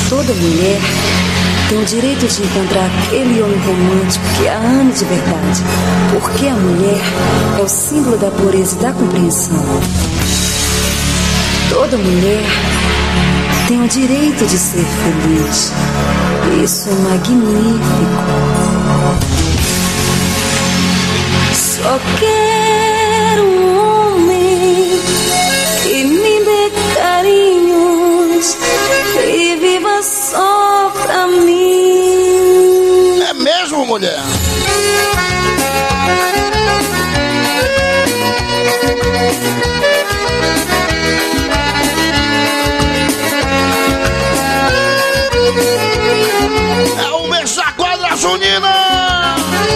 Toda mulher tem o direito de encontrar aquele homem romântico que a ame de verdade, porque a mulher é o símbolo da pureza e da compreensão. Toda mulher tem o direito de ser feliz. Isso é magnífico. Só quero um homem que me dê carinhos e viva só pra mim. É mesmo, mulher? É o mês da quadra junina!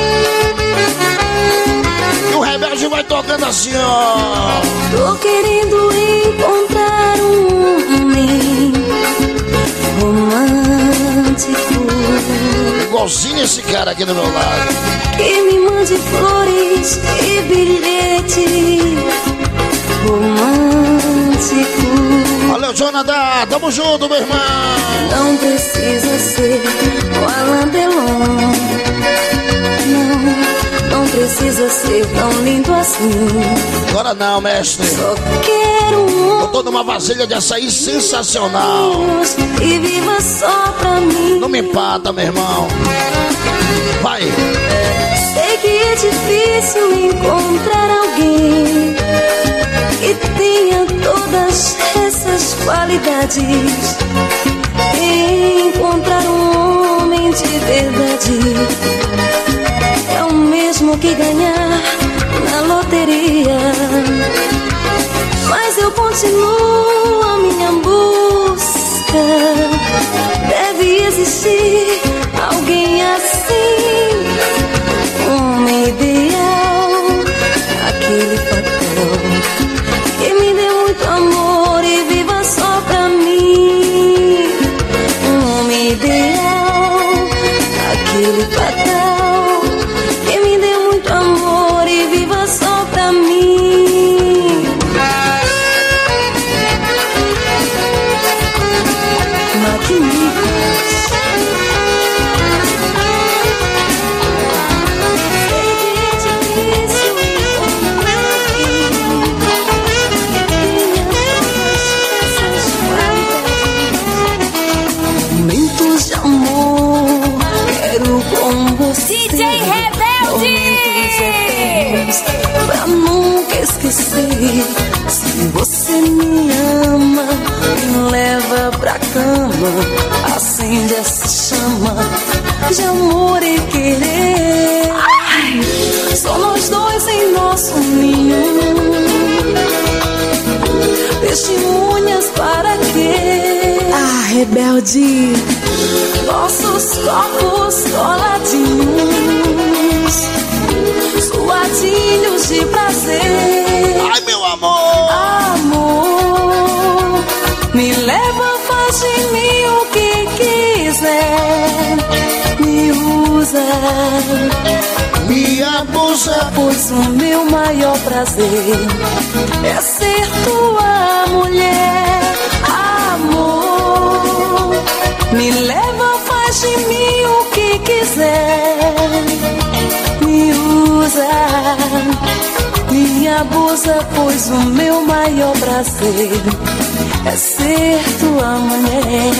E o Rebelde vai tocando assim, ó. Tô querendo encontrar um homem romântico, igualzinho esse cara aqui do meu lado, que me mande flores e bilhete romântico. Valeu, Jonathan, tamo junto, meu irmão. Não precisa ser o Alain Delon, não precisa ser tão lindo assim. Agora não, mestre. Só quero um. Eu tô numa vasilha de açaí sensacional. E viva só pra mim. Não me empata, meu irmão. Vai. Sei que é difícil encontrar alguém que tenha todas essas qualidades. Encontrar um homem de verdade é o mesmo que ganhar na loteria. Mas eu continuo a minha busca. Deve existir alguém assim, um homem ideal, aquele papel que me dê muito amor e viva só pra mim. Um homem ideal, aquele fatal que me dê muito amor e viva só pra mim. Magníficos. Momentos de amor, quero com você. DJ Rebelde! Pra nunca esquecer. Se você me ama, me leva pra cama, acende essa chama de amor e querer. Ai, só nós dois em nosso ninho, testemunhas para quê? Ah, rebelde, nossos corpos coladinhos, suadinhos de prazer. Ai, meu amor! Amor, me leva, faz de mim o que quiser, me usa, me abusa, pois o meu maior prazer é ser tua mulher. Amor, me leva, faz de mim o que quiser, me usa, me abusa, pois o meu maior prazer é ser tua mulher.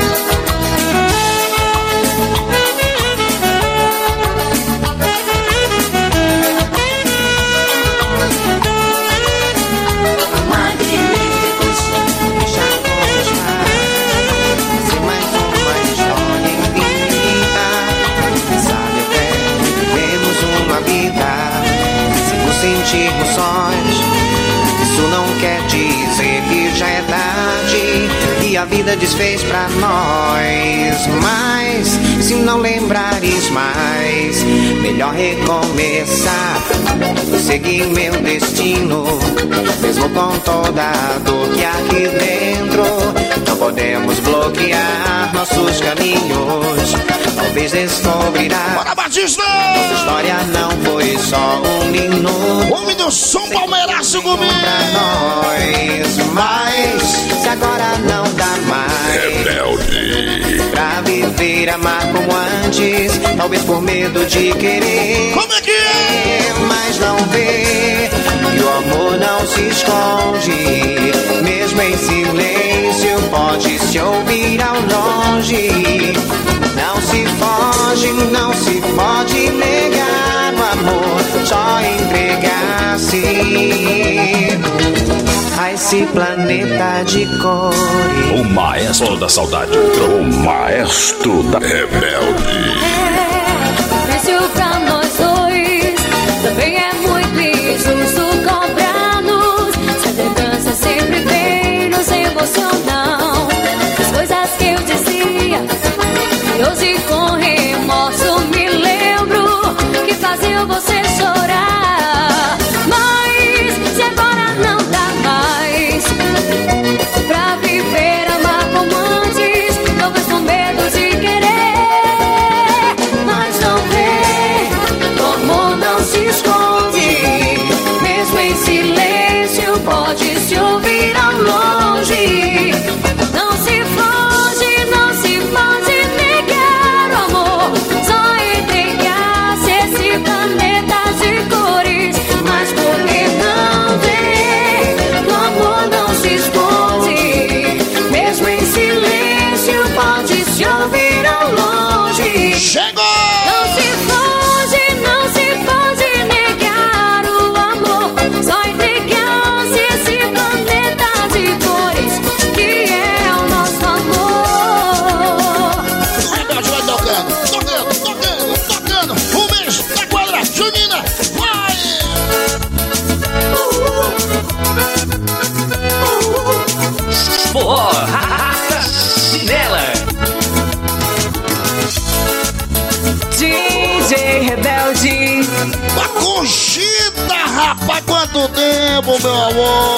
Sentirmos sós, isso não quer dizer que já é tarde e a vida desfez pra nós. Mas se não lembrares mais, melhor recomeçar, seguir meu destino, mesmo com toda a dor que há aqui dentro. Não podemos bloquear nossos caminhos, talvez descobrirá. Bora, Batista! Nossa história não foi só um minuto. Homem do som palmeiraço comigo pra nós, mas se agora não dá mais, Rebelde. Pra viver, amar como antes, talvez por medo de querer. Como é que é? Mas não vê que o amor não se esconde, mesmo em silêncio pode se ouvir ao longe. Não se foge, não se pode negar o amor, só entregar-se a esse planeta de cores. O maestro da saudade, o maestro da rebelde. Difícil pra nós dois, também é muito injusto cobrar-nos. Se a vingança sempre vem nos emocionar, as coisas que eu dizia, e hoje com remorso me lembro que faziam você chorar. Mas se agora não dá mais pra viver, amar como antes, talvez com medo de querer. Mas não vê, o amor não se esconde, mesmo em silêncio pode se ouvir ao longe. Não se foge, não se pode negar o amor, só entregar-se esse planeta de cores. Mas por que não ver, o amor não se esconde, mesmo em silêncio pode se ouvir ao longe. Chegou! Não se foge, não se pode negar o amor, só entregar-se esse planeta de cores que é o nosso amor. O Rebelde vai tocando. O mês da quadra junina. Vai! Forró, raça, chinela. DJ Rebelde. Uma conchita, rapaz, quanto tempo, meu amor.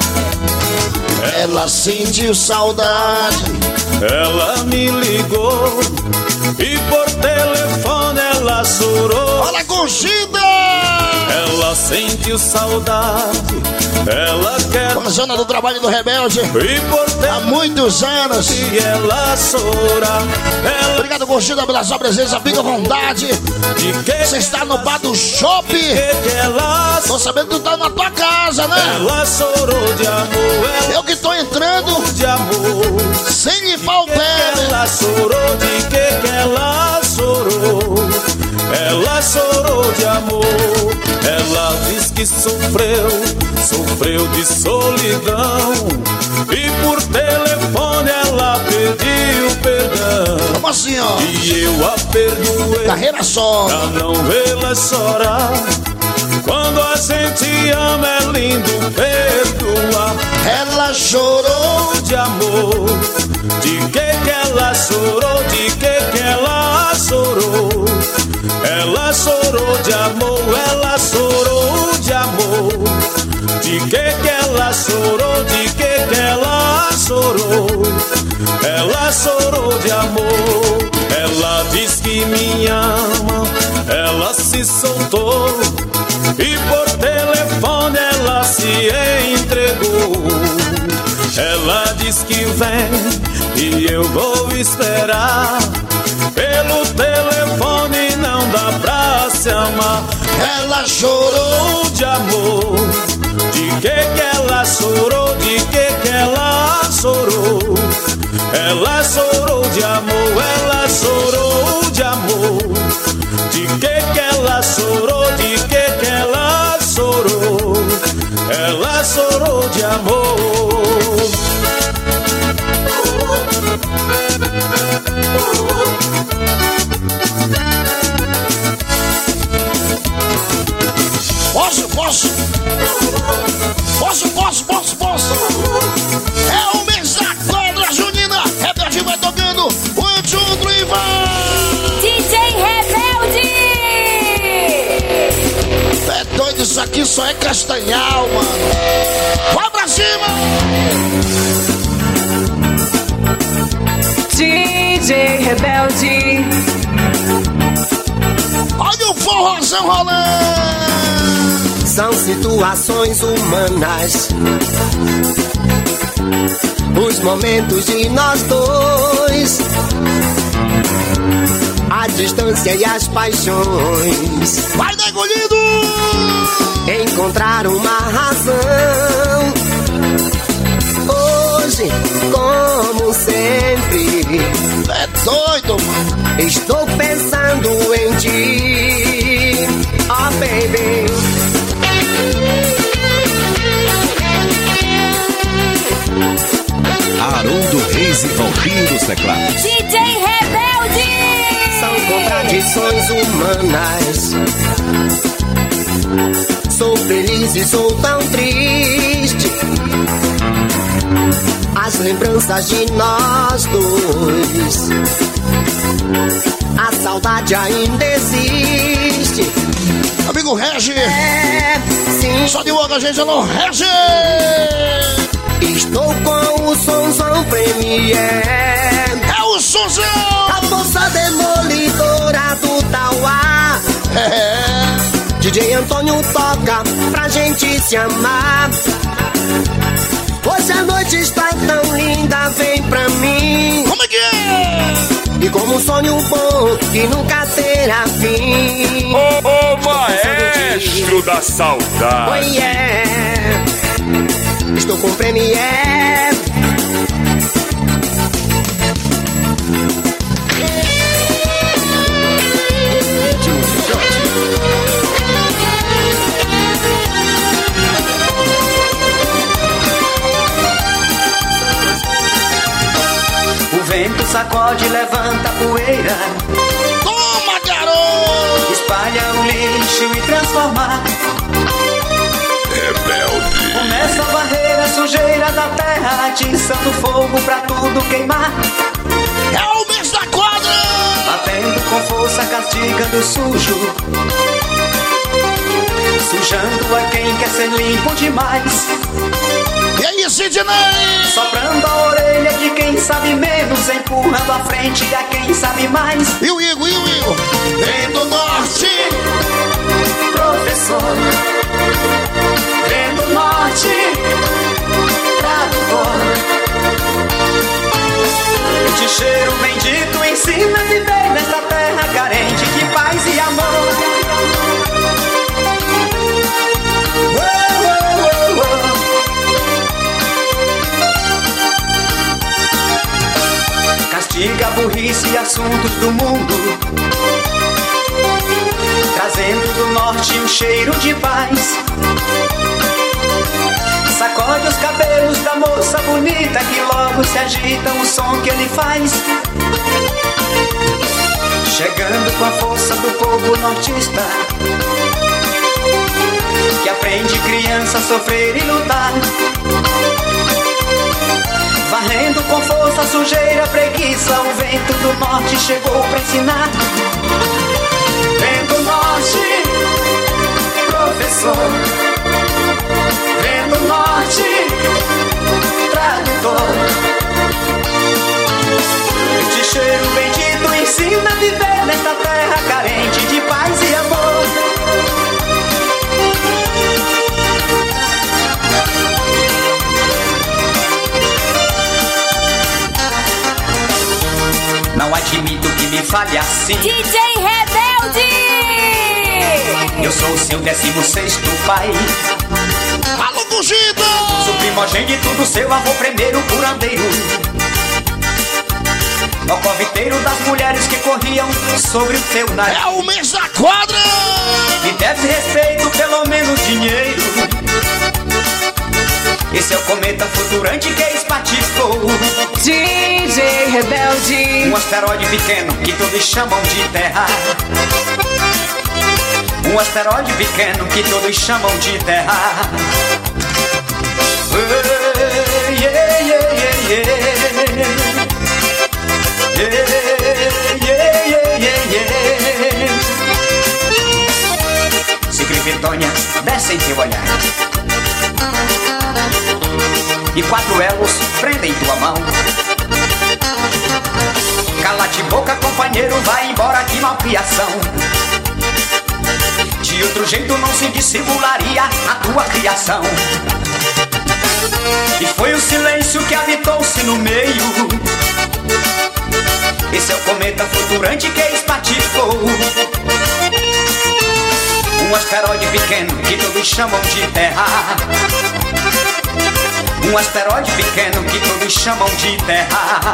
Ela sentiu saudade. Ela me ligou e por telefone ela chorou. Olha a conchita! Ela sentiu saudade, ela quer Uma zona do trabalho do Rebelde e por há telefone muitos anos. ela chora. Ela Obrigado, conchita, pela sua presença. Fica à vontade. de que Você está no bar do shopping. que ela Tô sabendo que tu tá na tua casa, né? ela chorou de amor, ela Eu que tô entrando de amor. sem limpar o pé, né? Ela chorou de que ela chorou. Ela chorou de amor. Ela diz que sofreu de solidão. E por telefone ela pediu perdão. Como assim, ó? E eu a perdoei Carreira só. pra não vê-la chorar. Quando a gente ama é lindo perdoar. Ela chorou. De amor, de que ela chorou, de que ela chorou. Ela chorou de amor, ela chorou de amor. De que ela chorou, de que ela chorou. Ela chorou de amor. Ela diz que me ama, ela se soltou. E por telefone ela se entregou. Ela diz que vem e eu vou esperar. Pelo telefone não dá pra se amar. Ela chorou. De amor, de que ela chorou, de que ela chorou. Ela chorou de amor, ela chorou de amor. De que ela chorou, de que ela chorou. Ela chorou de amor. Posso. É o mês da quadra junina. Rebelde vai tocando. 1, 2, 3, vai. DJ Rebelde! É doido, isso aqui só é castanhal, mano. Vai pra cima. DJ Rebelde. Olha o forrozão rolando. São situações humanas, os momentos de nós dois. a distância e as paixões. Vai, nego lindo! Encontrar uma razão. Hoje, como sempre, É doido, mano. estou pensando em ti. Oh, baby. Haroldo Reis e Valquinho dos Teclados. DJ Rebelde! São contradições humanas. Sou feliz e sou tão triste. As lembranças de nós dois. A saudade ainda existe. Amigo Regi, Sim, só de boca a gente não Regi! estou com o Sonzão Premier. É o Sonzão! A força demolidora do Tauá. DJ Antônio toca pra gente se amar. Hoje a noite está tão linda, vem pra mim. Como é que é? E como um sonho bom que nunca terá fim. Ô, maestro da saudade. Oh yeah. Estou com Premier. O vento sacode, levanta a poeira, Toma, garoto! espalha o lixo e transforma. Rebelde. Começa a varrer a sujeira da terra, atiçando fogo pra tudo queimar. É o mês da quadra! Batendo com força, castigando o sujo, sujando a quem quer ser limpo demais. E aí, Sidney? Soprando a orelha de quem sabe menos, empurrando a frente a quem sabe mais. E o Igor, Vem do norte! Professor, vem do norte, tradutor. De cheiro bendito ensina a viver nesta terra carente de paz e amor. Castiga a burrice e assuntos do mundo, trazendo do norte um cheiro de paz. Sacode os cabelos da moça bonita, que logo se agita o som que ele faz. Chegando com a força do povo nortista, que aprende criança a sofrer e lutar. Varrendo com força a sujeira, preguiça, o vento do norte chegou pra ensinar. Vento norte, professor. Vento norte, tradutor. Este cheiro bendito ensina a viver nesta terra carente de paz e amor. Não admito que me fale assim. DJ Rebelde! Eu sou o seu 16º pai. Alô, Fugida! Sou primogênito do seu avô, primeiro curandeiro, o coviteiro das mulheres que corriam sobre o teu nariz. É o mês da quadra! Me deve respeito, pelo menos dinheiro. Esse é o cometa flutuante que espatifou. DJ Rebelde. Um asteroide pequeno que todos chamam de Terra. Um asteroide pequeno que todos chamam de Terra. Yeah, yeah, yeah, yeah. Yeah, yeah, yeah, yeah. Se Criptônia desce em teu olhar e 4 elos prendem tua mão. Cala-te boca, companheiro, vai embora, que malcriação. De outro jeito não se dissimularia a tua criação. E foi o silêncio que habitou-se no meio. Esse é o cometa fluturante que espatifou. amor. Um asteroide pequeno que todos chamam de Terra. Um asteroide pequeno que todos chamam de Terra.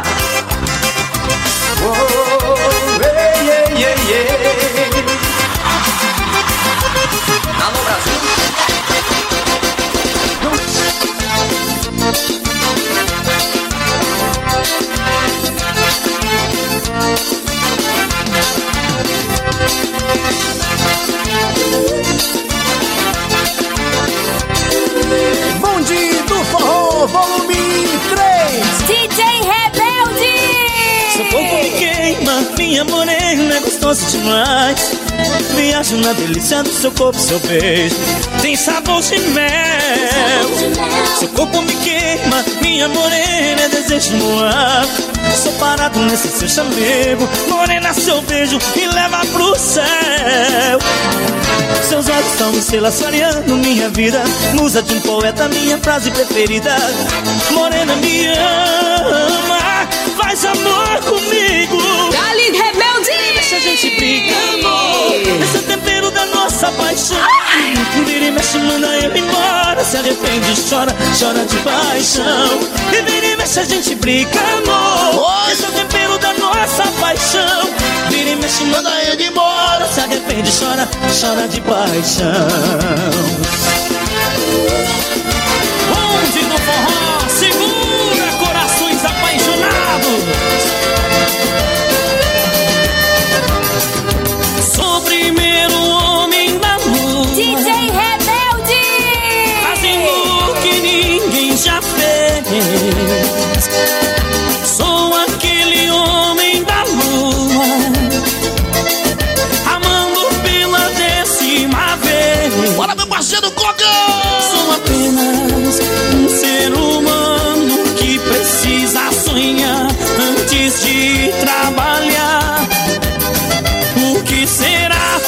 Oh, ei, ei, ei, ei. Alô, Brasil. Bonde do Forró, volume 3. DJ Rebelde. Seu corpo me queima, minha morena é gostosa demais. Viajo na delícia do seu corpo, seu beijo tem sabor de mel. Seu corpo me queima, minha morena é desejo no ar. Sou parado nesse seu chamego, morena, seu beijo me leva pro céu. Seus olhos estão me selaçariando minha vida, musa de um poeta, minha frase preferida. Morena, me ama, faz amor comigo. Dali, Rebelde. Deixa a gente briga, amor. Esse é o tempero da nossa paixão. Vira e mexe, manda eu embora. Se arrepende, chora, chora de paixão. E vira e mexe, a gente briga, amor. Esse é o tempero da nossa paixão. Vira e mexe, manda eu embora. Se arrepende, chora, chora de paixão. Bonde do Forró, segura corações apaixonados. Sou o primeiro homem da lua, DJ Rebelde. fazendo o que ninguém já fez. Sou aquele homem da lua, amando pela 10ª vez. Bora, meu parceiro Coca! Sou apenas um ser humano que precisa sonhar antes de trabalhar. O que será?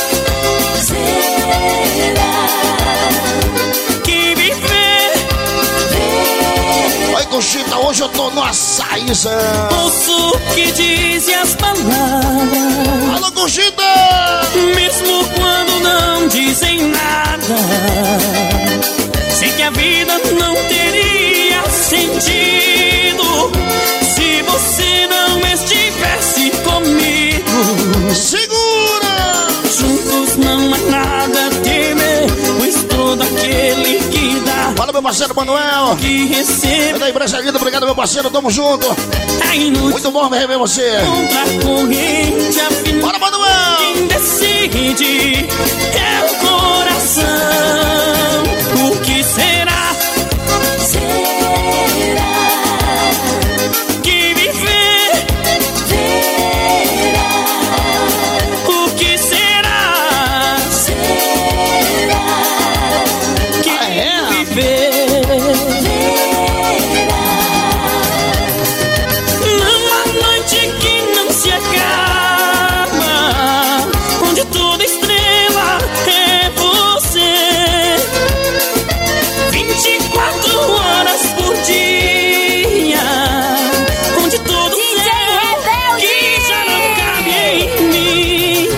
Que viver? Oi, Conchita, hoje eu tô no açaizão. Ouço o que dizem as palavras, Alô, Conchita! mesmo quando não dizem nada. Sei que a vida não teria sentido se você não estivesse comigo. Segura! Juntos não há nada a temer, pois todo aquele que dá, Fala, meu parceiro Manuel. que recebe, Daí, Brasil, obrigado, meu parceiro, tamo junto. é inútil Muito bom rever você. contra a corrente. Afinal, Bora, Manuel! quem decide é o coração. O que será? Que viver? O que será? Que viver? Numa noite que não se acaba, onde toda estrela é você, 24 horas por dia, onde todo DJ céu Rebelde. que já não cabe em mim.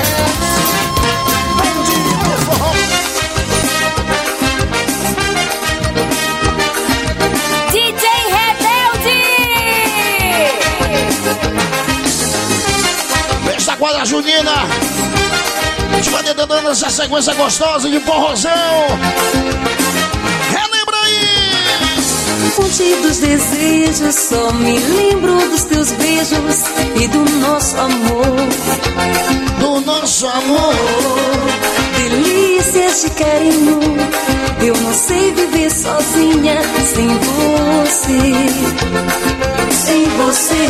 DJ Rebelde. Essa quadra junina. A gente vai dando essa sequência gostosa de forrozão. Relembra aí! Fonte dos desejos, só me lembro dos teus beijos e do nosso amor. Do nosso amor. Delícias de carinho, eu não sei viver sozinha sem você. Sem você.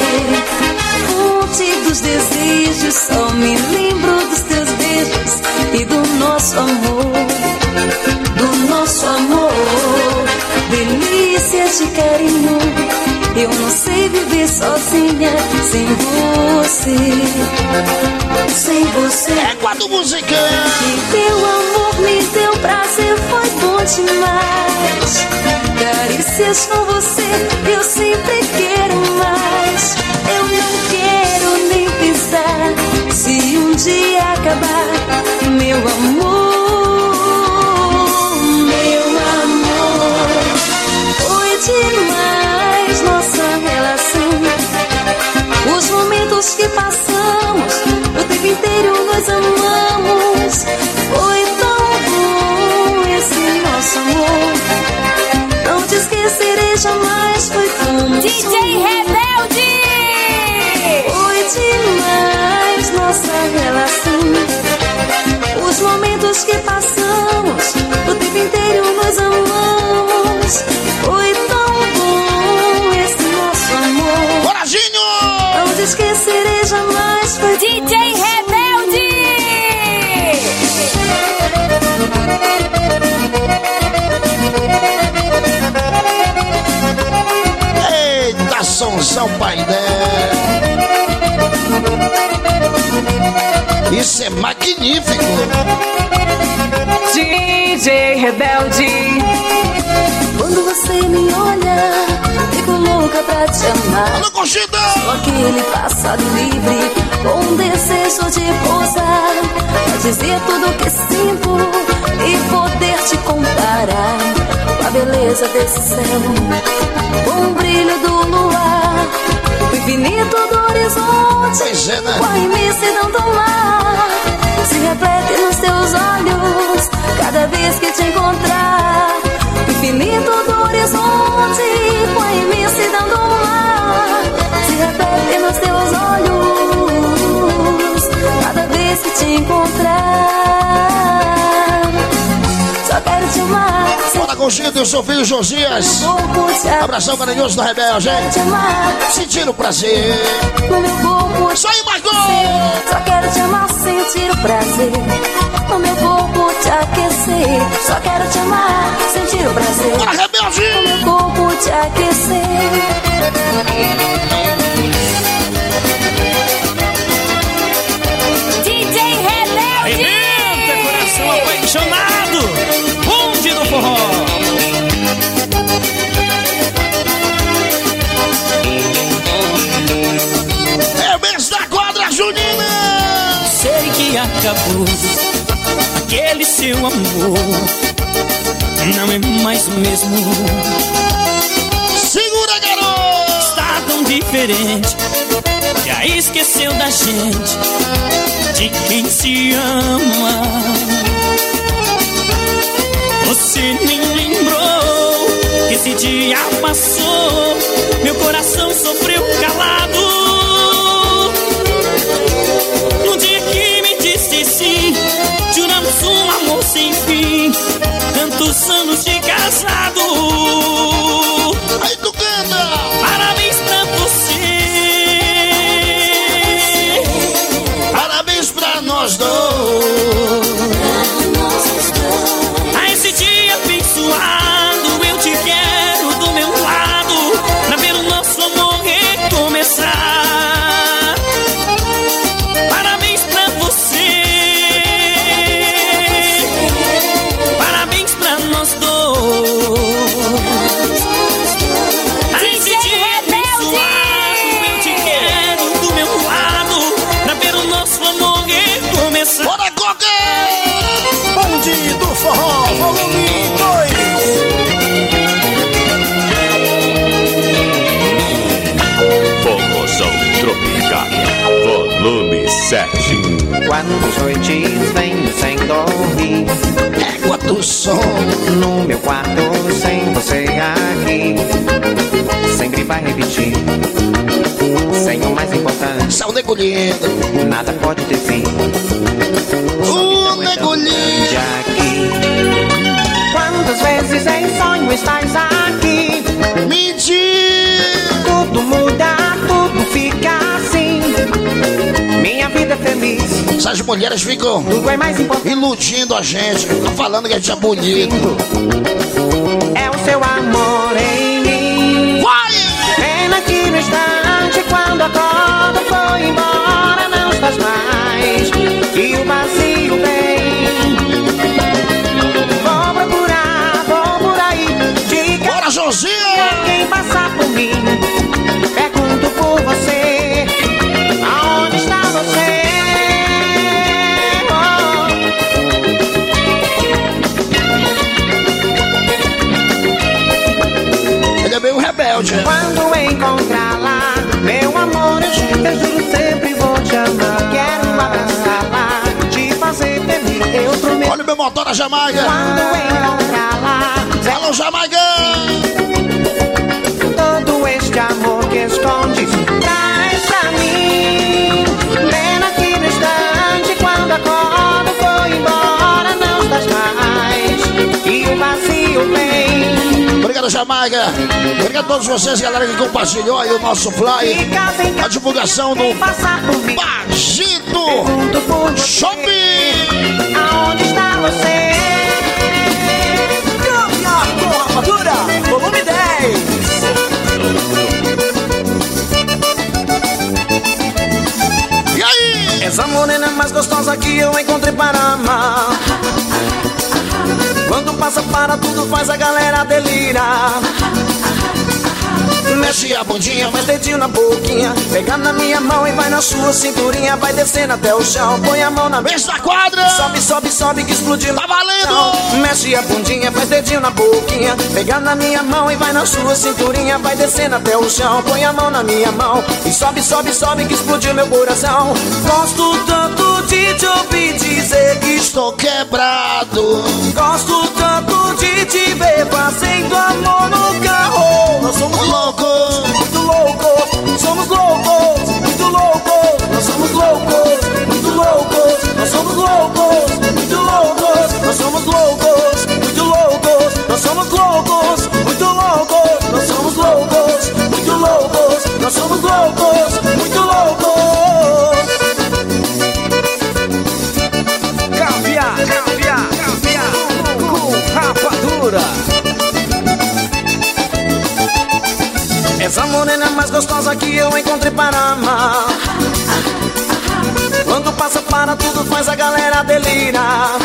Fonte dos desejos, só me lembro dos teus beijos e do nosso amor. Do nosso amor. Delícias de carinho, eu não sei viver sozinha sem você. Sem você. É quadro musical. Que teu amor me deu prazer, foi bom demais. Carícias com você, eu sempre quero mais. Eu não quero nem pensar se te esquecerei jamais. Foi DJ Rebelde! Eita, sonzão paidé. Isso é magnífico. DJ Rebelde. Quando você me olha, fico louca pra te amar. Alô, Conchita! Só aquele passado livre, com um desejo de pousar, pra dizer tudo que sinto e poder te comparar com a beleza desse céu, com o brilho do luar, o infinito do horizonte, Pois é, né? com a imensidão do mar. Se reflete nos teus olhos cada vez que te encontrar. O infinito do horizonte, com a imensidão do mar. Se reflete nos teus olhos cada vez que te encontrar. Só quero te amar. Bora, Conchita e o seu filho Josias. Abração carinhoso da Rebelde, hein? Sentir o prazer. No meu corpo. Isso aí, Marcos! Só quero te amar, sentir o prazer. No meu corpo te aquecer. Só quero te amar, sentir o prazer. Bora, Rebelde! No meu corpo te aquecer. DJ Rebelde! Arrebenta, coração apaixonado! Bonde do forró! É o mês da quadra junina! Sei que acabou aquele seu amor, não é mais o mesmo. Segura, garoto! Está tão diferente, já esqueceu da gente, de quem se ama. Você nem lembrou que esse dia passou, meu coração sofreu calado. No dia que me disse sim, juramos um amor sem fim, tantos anos de casado. Aí tu canta! Parabéns pra você, Parabéns pra nós dois! a esse dia abençoado, eu te quero do meu lado, pra ver o nosso amor recomeçar. Parabéns pra você, parabéns pra nós dois. A esse dia abençoado, eu te quero do meu lado, pra ver o nosso amor recomeçar. Bora, Coca! Bonde do forró, volume 2! Forrozão tropical, volume 7. Quantas noites venho sem dormir, Égua do som! no meu quarto sem você aqui, sempre vai repetir, sem o mais importante, São nego lindo! nada pode ter fim. O nego lindo! De aqui. Quantas vezes em sonho estás aqui, Mentira! tudo muda, tudo fica assim, minha vida é feliz, Essas mulheres ficam tudo é mais importante. iludindo a gente, ficam falando que a gente é bonito. É o seu amor em mim. Vai! Pena que no instante, quando acordo, foi embora, não estás mais, e o vazio vem. Vou procurar, vou por aí, diga Bora, Josinha! quem passar por mim. Pergunto por você, aonde está você? Ele é meio rebelde. Quando encontrá-la, meu amor, eu juro sempre vou te amar. Quero abraçá-la, te fazer feliz, eu prometo. Olha o meu motor na Jamaica. Quando encontrá-la, Alô, Jamaica! todo este amor que escondes, traz pra mim. Pena que no instante, quando acordo, foi embora, não estás mais, e o vazio vem. Obrigado, Jamaica. Jamaica. Obrigado a todos vocês, galera, que compartilhou aí o nosso fly. A divulgação do Bagito Shopping. Aonde está você? Caminhar com Rapadura, volume 10. E aí? Essa morena mais gostosa que eu encontrei para amar. Quando passa para tudo faz a galera delirar. Mexe a bundinha, faz dedinho na boquinha. Pega na minha mão e vai na sua cinturinha. Vai descendo até o chão, põe a mão na mesa da quadra. Sobe, sobe, sobe que explodiu. Tá valendo! Mexe a bundinha, faz dedinho na boquinha. Pega na minha mão e vai na sua cinturinha. Vai descendo até o chão, põe a mão na minha mão. E sobe, sobe, sobe que explodiu meu coração. Gosto tanto de te ouvir dizer que estou quebrado. Gosto tanto de te ver fazendo amor no carro. Nós somos loucos, muito loucos. Somos loucos, muito loucos. Nós somos loucos, muito loucos. Nós somos loucos, muito loucos. Nós somos loucos, muito loucos. Nós somos loucos, muito loucos. Nós somos loucos, muito loucos. Nós somos loucos, muito loucos. Caviar, caviar, caviar com Rapadura. Essa morena mais gostosa que eu encontrei para amar. Quando passa para tudo faz a galera delirar.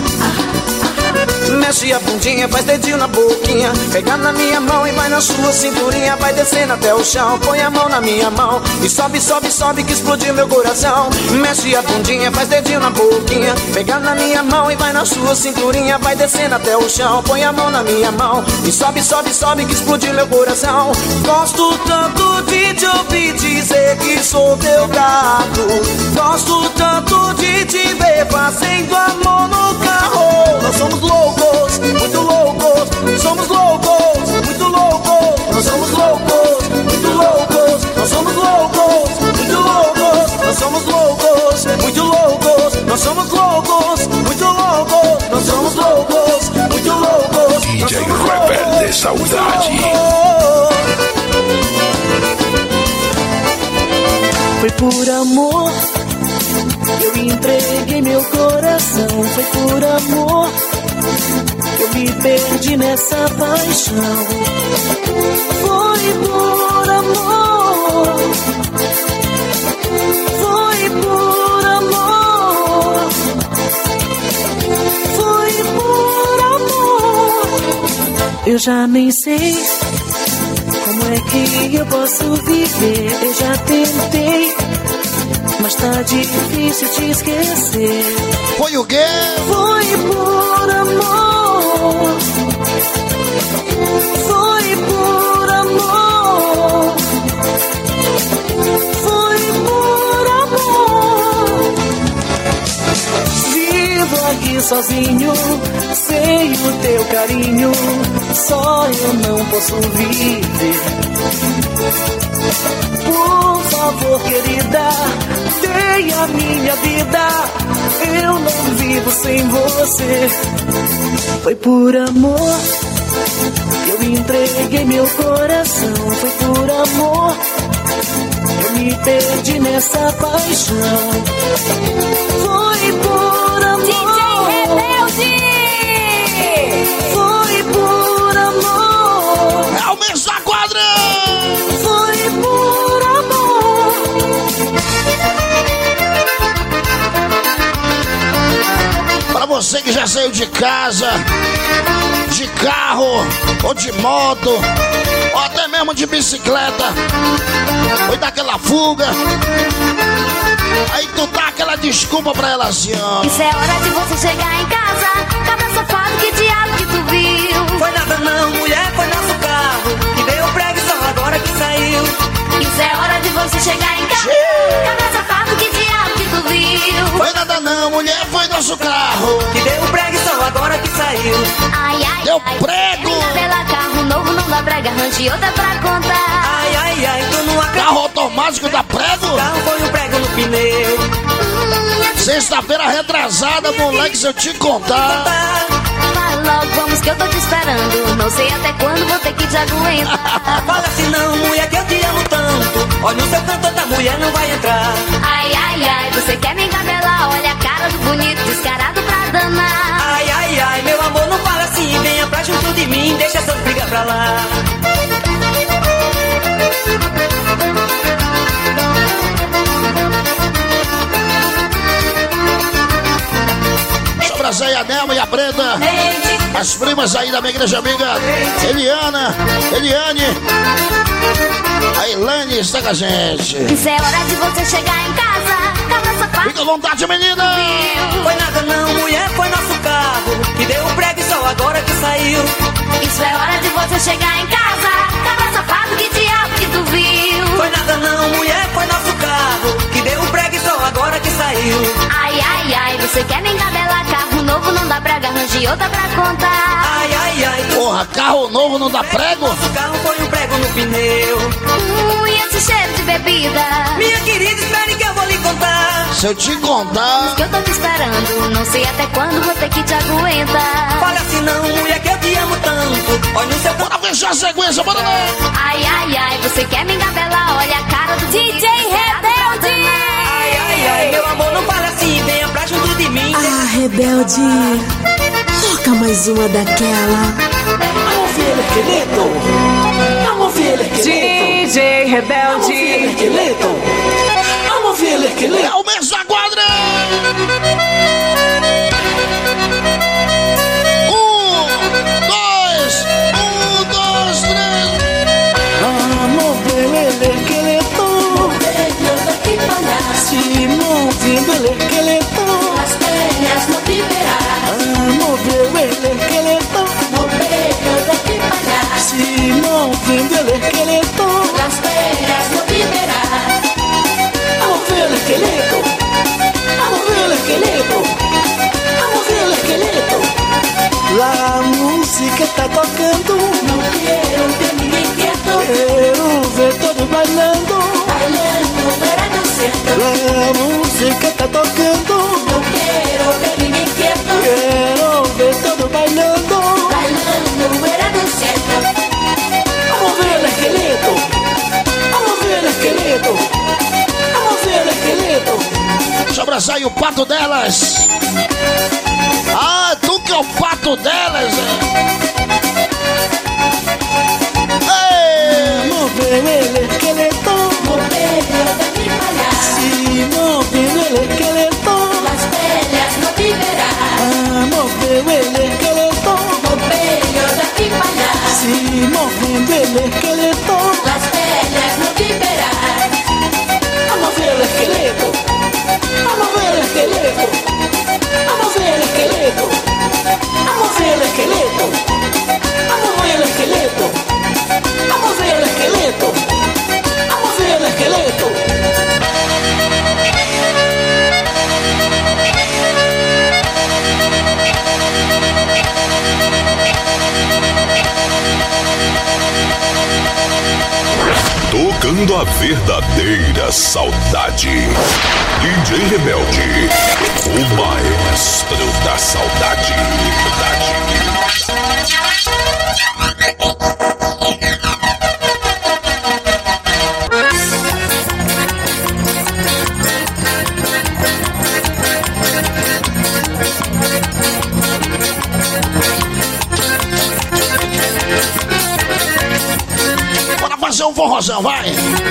Mexe a bundinha, faz dedinho na boquinha. Pega na minha mão e vai na sua cinturinha. Vai descendo até o chão, põe a mão na minha mão. E sobe, sobe, sobe que explodiu meu coração. Mexe a bundinha, faz dedinho na boquinha. Pega na minha mão e vai na sua cinturinha. Vai descendo até o chão, põe a mão na minha mão. E sobe, sobe, sobe que explodiu meu coração. Gosto tanto de te ouvir dizer que sou teu gato. Gosto tanto de te ver fazendo amor no carro. Nós somos loucos, muito loucos. Somos loucos, muito loucos. Nós somos loucos, muito loucos. Nós somos loucos, muito loucos. Nós somos loucos, muito loucos. Nós somos loucos, muito loucos. Nós somos loucos, muito loucos. DJ Rebelde Saudade. Foi por amor, eu entreguei meu coração. Foi por amor, eu me perdi nessa paixão. Foi por amor, foi por amor, foi por amor. Eu já nem sei como é que eu posso viver. Eu já tentei, mas tá difícil te esquecer. Foi o quê? Foi por amor, foi por amor, foi por amor. Vivo aqui sozinho, sem o teu carinho, só eu não posso viver. Por favor, querida, dê a minha vida, eu não vivo sem você. Foi por amor, eu entreguei meu coração. Foi por amor, eu me perdi nessa paixão. Foi por amor, DJ Rebelde! Foi por amor. É o mês da quadra! Foi por amor. Pra você que já saiu de casa, de carro, ou de moto, ou até mesmo de bicicleta, foi daquela fuga, aí tu dá aquela desculpa pra ela assim, ó. Isso é hora de você chegar em casa. Cada safado, que diabo que tu viu? Foi nada não, mulher, foi nosso carro. Que deu prego só agora que saiu. Isso é hora de você chegar em casa. Cada safado, que diabo que tu viu? Foi nada não, mulher, foi nosso carro. Que deu prego só agora que saiu. Ai, ai, Deu ai. prego. Minha bela, carro novo não dá prega, arranje outra pra contar. Ai, ai, ai, tu não acredita. Carro automático da prego? O carro foi um prego no pneu. Sexta-feira retrasada, moleque, se eu te contar. logo, vamos que eu tô te esperando. Não sei até quando vou ter que te aguentar. Fala assim não, mulher, que eu te amo tanto. Olha o seu canto, outra mulher não vai entrar. Ai, ai, ai, você quer me encabelar? Olha a cara do bonito, descarado pra danar. Ai, ai, ai, meu amor, não fala assim. Venha pra junto de mim, deixa essas brigas pra lá. Abraço aí a Nelma e a Brenda, as primas aí da minha igreja amiga Eliana, Eliane, a Elane está com a gente. Isso é hora de você chegar em casa, cabra safado. Fica à vontade, menina. Foi nada não, mulher, foi nosso carro que deu o prego e só agora que saiu. Isso é hora de você chegar em casa, cabra safado, que diabo que tu viu. Foi nada não, mulher, foi nosso carro que deu o prego e só agora que saiu. Ai, ai, ai, você quer me encabelar? Carro novo não dá pra arranjar outra pra contar. Ai, ai, ai. Porra, carro novo não dá prego? Nosso carro foi um prego no pneu. E esse cheiro de bebida? Minha querida, espere que eu vou lhe contar. Se eu te contar... Que eu tô te esperando, não sei até quando vou ter que te aguentar. Fala assim não, mulher, que eu te amo tanto. Olha o seu... Bora fechar a sequência, bora lá. Ai, ai, ai, você quer me engabelar? Olha a cara do DJ Rebelde. Ai, ai, ai, meu amor, não fala assim. Venha pra junto de mim. Ah, Rebelde, toca mais uma daquela. Vamos ver, esqueleto. Vamos ver, esqueleto. DJ Rebelde. Vamos ver, esqueleto. Vamos ver, esqueleto. É o mês da quadra. 1, 2, 3. Vamos ver, esqueleto. Se moviendo el esqueleto, Las peñas no te verás. moviendo el esqueleto, Moviendo de aquí para allá. si moviendo el esqueleto, Las peñas no te verás. vamos a ver el esqueleto, vamos a ver el esqueleto, vamos a ver el esqueleto. La música está tocando, No quiero que me inquieto. quiero ver todo bailando. Bailando verano siento. La música está tocando, No quiero que me inquieto. quiero ver todo bailando. Bailando verano siento. Vamos a ver el esqueleto. Vamos a ver el esqueleto. Vamos a ver el esqueleto. Deixa eu abraçar aí o pato delas. Ah, tu que é o pato delas. Ei! Vamos a ver el esqueleto. Moviendo de aquí para allá. Si moviendo el esqueleto. Las peñas no te verás. Vamos a ver el esqueleto. Moviendo de aquí para allá. Si moviendo el esqueleto. Las peñas no te verás. Vamos a ver el esqueleto. Vamos a ver el esqueleto. Vamos a ver el esqueleto. Vamos a ver el esqueleto. Vamos a ver el esqueleto. Vamos a ver el esqueleto. Vamos a ver el esqueleto. Tocando a verdadeira saudade. DJ Rebelde, o maestro da saudade. Bora fazer um forrozão, vai.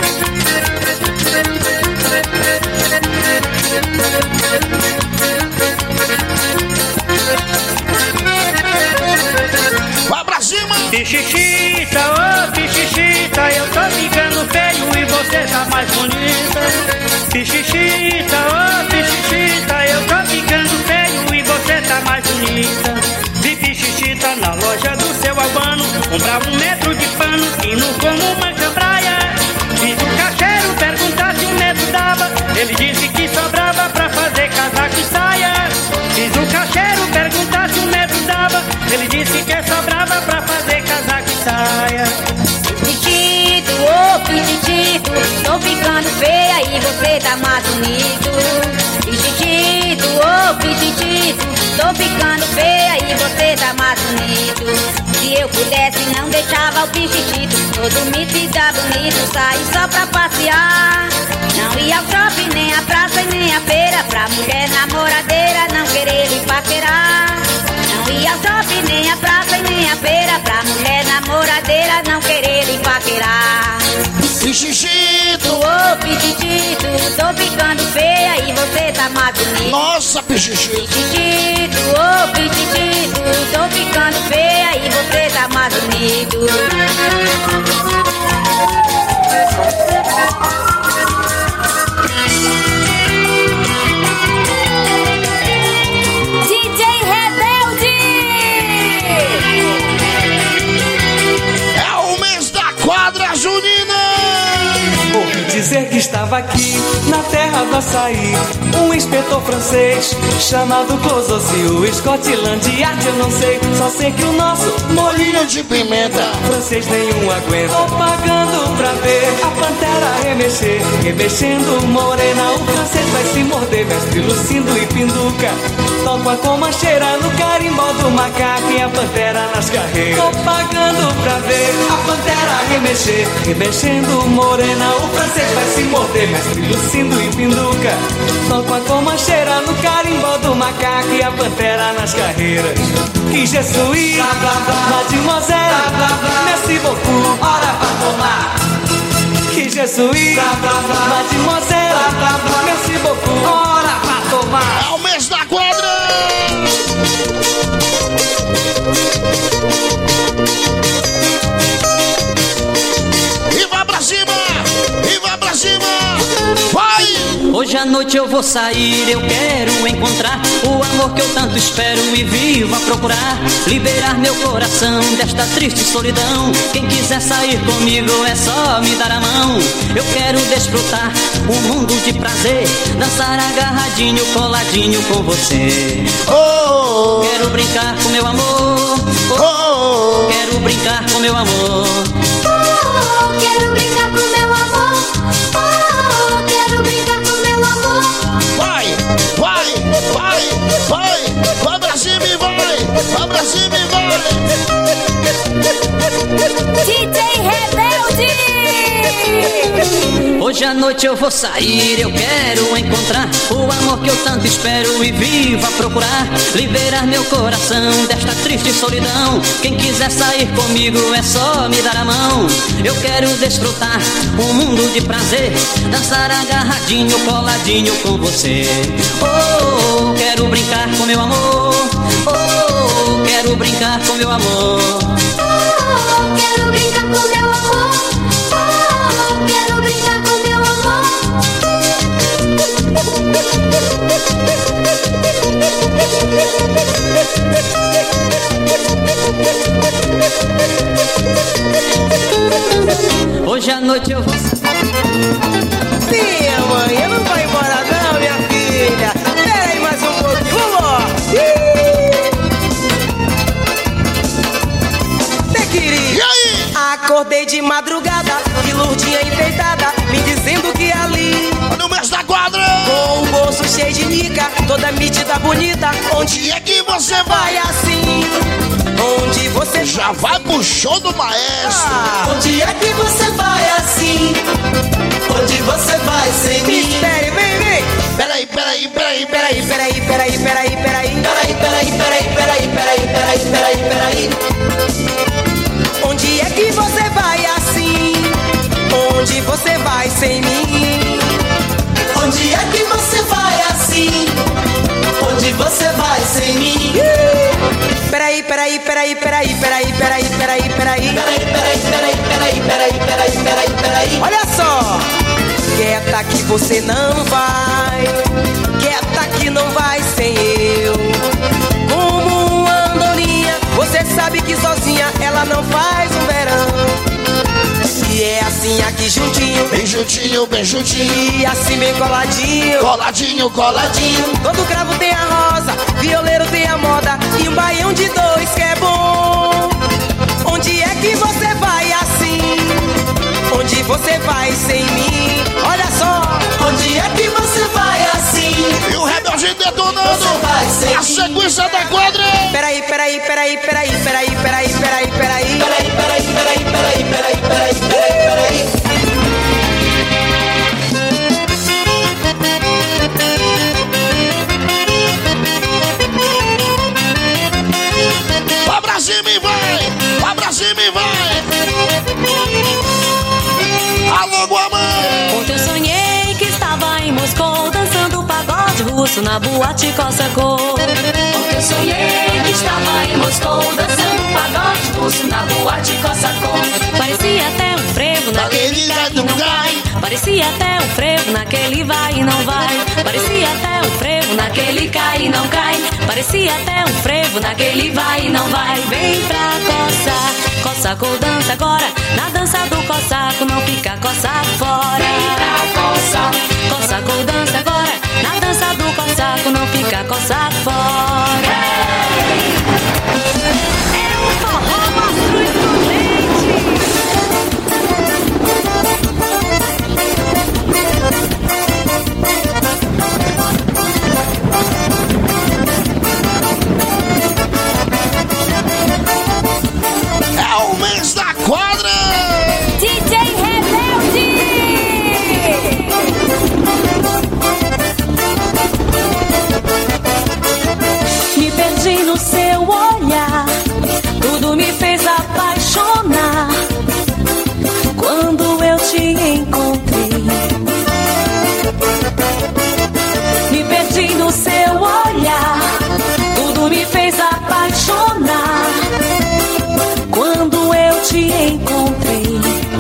Vai pra cima. Pichichita, ô pichichita, eu tô ficando feio e você tá mais bonita. Pichichita, ô pichichita, eu tô ficando feio e você tá mais bonita. Vi pichichita na loja do seu Albano, comprar 1 metro de pano e no como manca praia. Fiz o caixeiro perguntar se 1 metro dava, ele disse que sobrava pra fazer casaco e saia. Fiz o caixeiro perguntar se 1 metro dava, ele disse que sobrava pra fazer casaco e saia. Pichichito, ô pichichito, tô ficando feia e você tá mais bonito. Pichichito, ô pichichito, tô tô ficando feia e você tá mais bonito. Se eu pudesse não deixava o pichichito todo metido bonito, sair só pra passear. Não ia ao shopping, nem à praça e nem à feira, pra mulher namoradeira não querer lhe paquerar. Não ia ao shopping, nem à praça e nem à feira, pra mulher namoradeira não querer lhe paquerar. Pichichito, ô pichichito, tô ficando feia e você tá mais bonito. Nossa, pichichito. Pichichito, ô pichichito, tô ficando feia e você tá mais bonito. DJ Rebelde! É o mês da quadra junina! Ouvi dizer que estava aqui na terra do açaí um inspetor francês chamado Clososio, Scotland Yard eu não sei, só sei que o nosso molinho de pimenta francês nenhum aguenta. Tô pagando pra ver a pantera remexer, remexendo morena, o francês vai se morder, mestre Lucindo e Pinduca. Toco a comancheira no carimbó do macaco e a pantera nas carreiras. Tô pagando pra ver a pantera remexer, remexendo morena, o francês vai se morder, mestre Lucindo e Pinduca. Toco a comancheira no carimbó do macaco e a pantera nas carreiras. Que jesuí, mademoiselle, merci beaucoup, hora pra tomar. Que jesuí, mademoiselle, merci beaucoup, hora pra tomar. É o mês da quadra! E vai pra cima! E vai pra cima! Vai! Hoje à noite eu vou sair, eu quero encontrar o amor que eu tanto espero e vivo a procurar. Liberar meu coração desta triste solidão. Quem quiser sair comigo é só me dar a mão. Eu quero desfrutar um mundo de prazer, dançar agarradinho, coladinho com você. Oh, quero brincar com meu amor. Oh, quero brincar com meu amor. Oh, quero brincar com meu amor. Oh, quero brincar com meu amor. Vai, vai, vai, vai, vai pra cima e vai pra cima e vai. DJ Rebelde! Hoje à noite eu vou sair, eu quero encontrar o amor que eu tanto espero e vivo a procurar. Liberar meu coração desta triste solidão. Quem quiser sair comigo é só me dar a mão. Eu quero desfrutar um mundo de prazer, dançar agarradinho, coladinho com você. Oh, quero brincar com meu amor. Oh, quero brincar com meu amor. Oh, quero brincar com meu amor. Oh, quero brincar com meu amor. Hoje à noite eu vou... Minha mãe, eu não vou embora não, minha filha. Pera aí mais um pouquinho, vamos. E aí? Acordei de madrugada e Lourdinha enfeitada, me dizendo que ali no mês da quadra, com o bolso cheio de nica, toda metida bonita. Onde é que você vai assim? Onde você já vai pro show do maestro? Onde é que você vai assim? Onde você vai sem mim? Espere, vem, vem. Peraí. Onde é que você vai assim? Onde você vai sem mim? Onde é que você vai assim? Onde você vai sem mim? Peraí. Olha só. Quieta que você não vai, quieta que não vai sem eu. Como uma andorinha, você sabe que sozinha ela não faz um verão. E é assim aqui juntinho, bem juntinho, bem juntinho. E assim bem coladinho, coladinho, coladinho. Todo cravo tem a rosa, violeiro tem a moda e um baião de dois que é bom. Onde é que você vai assim? Onde você vai sem mim? Olha só. Onde é que você vai assim? E o Rebelde detonando. Você vai sem A sequência da quadra. Peraí. Vai pra cima e vai! Vai pra cima e vai! Alô, Guamã! Ontem eu sonhei que estava em Moscou dançando pagode russo na boate Cossacô. Ontem eu sonhei que estava em Moscou dançando pagode russo na boate Cossacô. Parecia até um frevo naquele cai e não cai. Parecia até um frevo naquele vai e não vai. Parecia até um frevo naquele cai e não cai. Parecia até um frevo naquele vai e não vai. Vem pra coçar, Cossacô dança agora. Na dança do Cossaco não fica Cossaco fora. Vem pra coçar, Cossacô dança agora. Na dança do Cossaco não fica Cossaco fora. É um forró mastruz com leite. É o mês da quadra! DJ Rebelde! Me perdi no seu olhar, tudo me fez apaixonar. Quando eu te encontrei, me perdi no seu olhar, tudo me fez apaixonar. Quando eu te encontrei,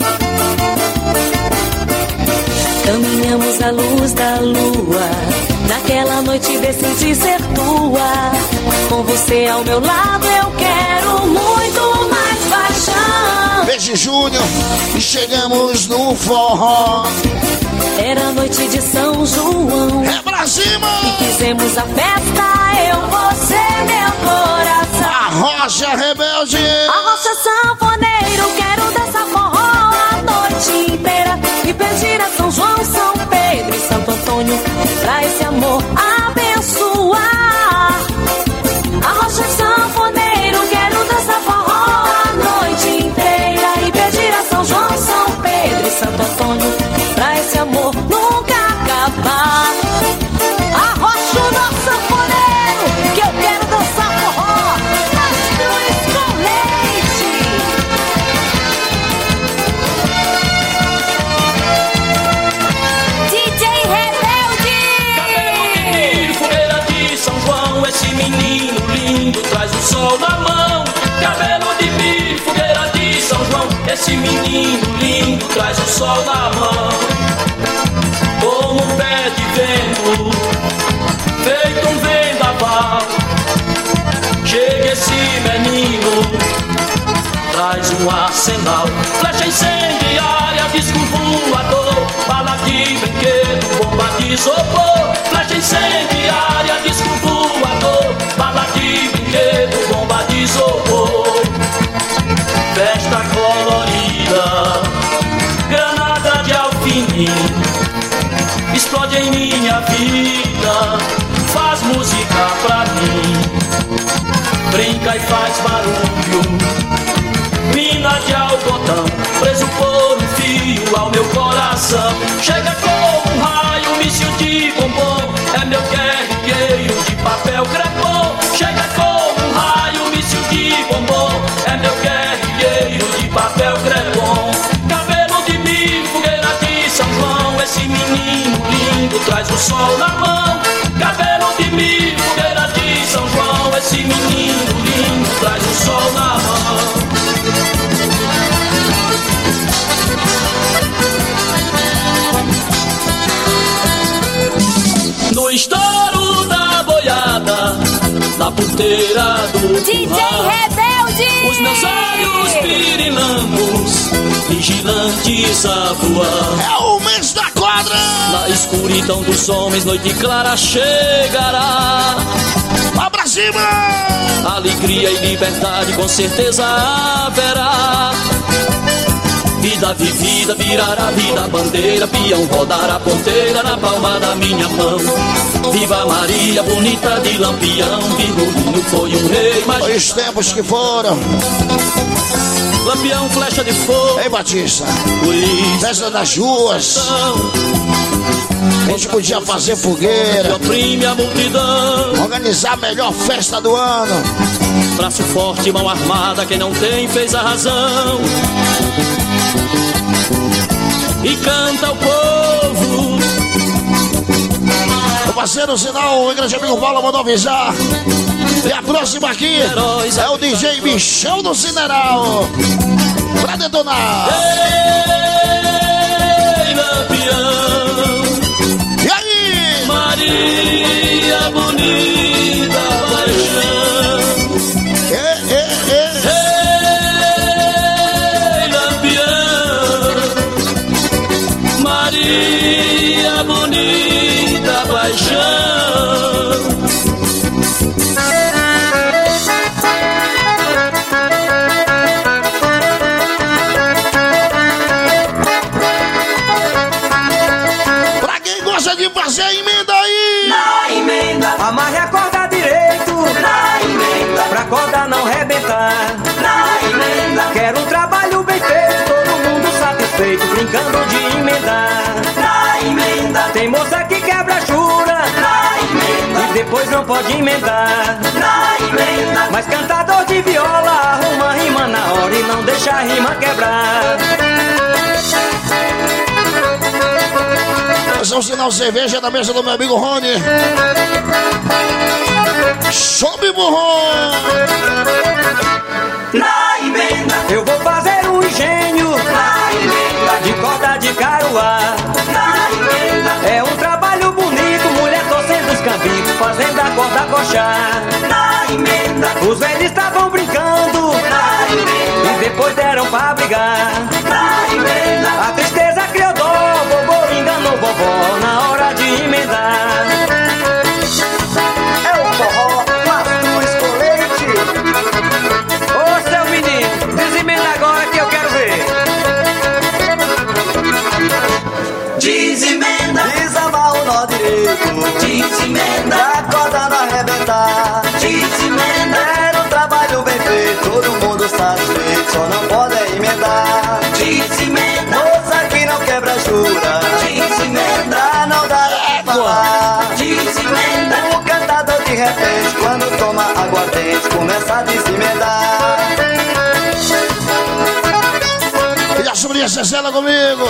caminhamos à luz da lua. Naquela noite decidi ser tua. Com você ao meu lado eu quero muito mais paixão. Beijo Júnior e chegamos no forró. Era noite de São João. É pra cima! E fizemos a festa, eu, você, meu coração. A Rocha Rebelde. A Rocha Sanfoneiro, quero dançar forró a noite inteira. E pedir a São João, São Pedro e Santo Antônio pra esse amor abençoar. A Rocha Sanfoneiro, quero dançar forró a noite inteira. E pedir a São João, São Pedro e Santo Antônio pra esse amor nunca acabar. Arrocha o nosso sanfoneiro, que eu quero dançar forró mastruz com leite. DJ Rebelde. Cabelo de fogueira de São João, esse menino lindo traz o sol na mão. Cabelo de milho, fogueira de São João, esse menino lindo traz o sol na mão. Como um pé de vento, feito um vendaval, chega esse menino, traz um arsenal. Flecha incendiária, disco voador, bala de brinquedo, bomba de isopor. Flecha incendiária, disco voador, bala de brinquedo, bomba de isopor. Festa colorida, granada de alfinim, explode em minha vida, faz música pra mim, brinca e faz barulho, mina de algodão, preso por um fio ao meu coração. Chega como um raio, míssil de bombom, é meu guerrilheiro de papel crepom. Chega como um raio, míssil de bombom, é meu guerrilheiro de papel crepom. Cabelo de milho, fogueira de São João, esse menino lindo traz o sol na mão. Cabelo de milho, fogueira de São João, esse menino lindo traz o sol na mão. No estouro da boiada, na porteira do DJ curral, Rebelde. os meus olhos pirilamos, vigilantes a voar. É o mês da quadra. Na escuridão dos homens, noite clara chegará. Vai pra cima! Alegria e liberdade com certeza haverá. Vida vivida, virar a vida bandeira, peão rodar a ponteira na palma da minha mão. Viva Maria, bonita de Lampião, Virgulino foi um rei, mas... Os tempos que foram. Lampião, flecha de fogo. Ei, Batista, festa das ruas. A gente podia fazer fogueira, oprime a multidão, organizar a melhor festa do ano. Braço forte, mão armada, quem não tem fez a razão. E canta o povo. O parceiro sinal, o grande amigo Paulo mandou avisar. E a próxima aqui é o DJ Michel do Cineral, pra detonar. Ei, Lampião. E aí? Maria bonita paixão. Ei, Lampião. Maria bonita paixão. De fazer a emenda aí. Na emenda, amarre a corda direito. Na emenda, pra corda não rebentar. Na emenda, quero um trabalho bem feito, todo mundo satisfeito, brincando de emendar. Na emenda, tem moça que quebra jura. Na emenda, e depois não pode emendar. Na emenda, mas cantador de viola arruma rima na hora e não deixa a rima quebrar. É um sinal cerveja na mesa do meu amigo Rony. Sobe, burrão! Na emenda, eu vou fazer um engenho. Na emenda, de corda de caruá. Na emenda, é um trabalho bonito, mulher torcendo os cambicos, fazendo a corda coxar. Na emenda, os velhos estavam brincando. Na emenda, e depois deram pra brigar. Na emenda, a tristeza criou dó, vovô enganou vovó na hora de emendar. É o forró, Mastruz com leite. Ô seu menino, desemenda agora que eu quero ver. Desemenda, desamar o nó direito. Desemenda, a corda não arrebentar. Desemenda, era um trabalho bem feito, todo mundo satisfeito, só não pode emendar. Desemenda, moça que não quebra jura. Desemenda, não dá pra falar. Desemenda, o cantador de repente, quando toma aguardente, começa a desemendar. E a sobrinha Cecela comigo.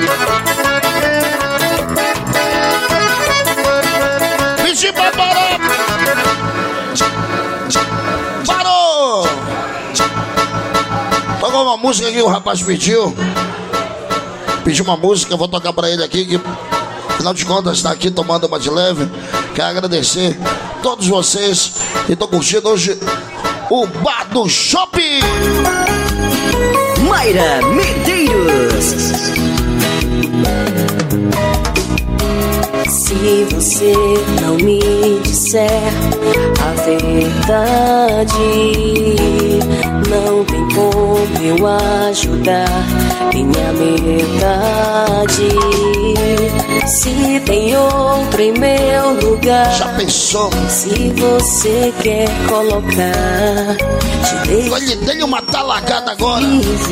Pedi pra parar. Parou! Tocou uma música que o rapaz pediu. Pediu uma música, eu vou tocar pra ele aqui, que afinal de contas está aqui tomando uma de leve. Quero agradecer a todos vocês que estão curtindo hoje o Bar do Shopping. Mayra Medeiros. Se você não me disser a verdade, não tem como eu ajudar minha metade. Se tem outro em meu lugar, já pensou? Se você quer colocar, te deixo. Olha, dei uma talagada agora.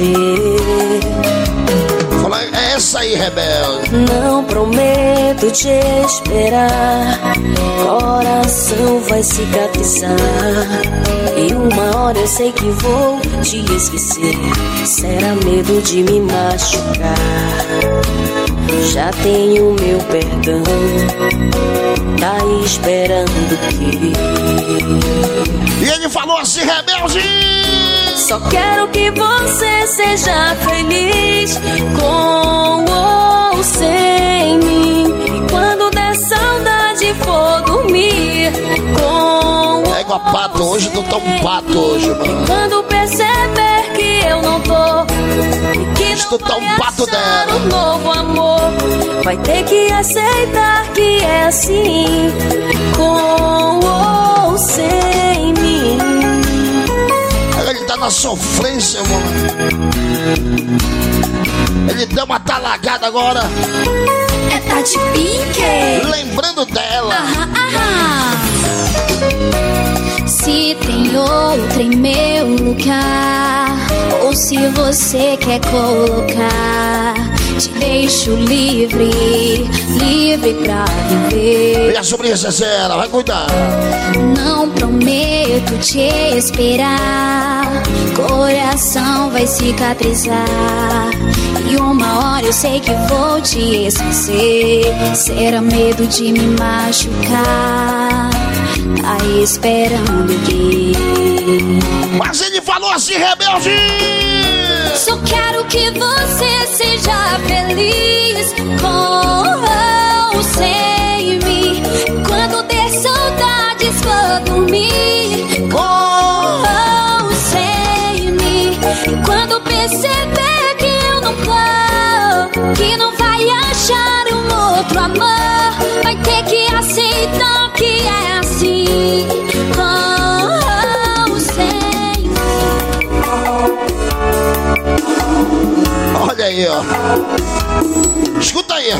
Fala, é essa aí, rebelde. Não prometo te esperar, coração vai cicatrizar, e uma hora eu sei que vou te esquecer. Será medo de me machucar? Já tenho meu perdão, tá esperando que. E ele falou assim, rebelde. Só quero que você seja feliz, com ou sem mim. E quando der saudade for dormir, com é igual pato, hoje não tá um pato hoje, mano. E quando perceber que eu não tô, e que não tá um pato dela, um novo amor, vai ter que aceitar que é assim, com ou sem mim. Ele tá na sofrência, mano. Ele deu uma talagada agora. É Tati Pink. Lembrando dela. Se tem outro em meu lugar, ou se você quer colocar, te deixo livre, livre pra viver. E a sobrinha Cecera, vai cuidar. Não prometo te esperar, coração vai cicatrizar, e uma hora eu sei que vou te esquecer. Será medo de me machucar, tá esperando que... Mas ele falou assim, rebelde. Só quero que você seja feliz com ou sem mim. Quando der saudades vou dormir com ou sem mim. E quando perceber que eu não tô, que não vai achar um outro amor, vai ter que aceitar que é assim com ou sem mim. Olha aí, ó. Escuta aí.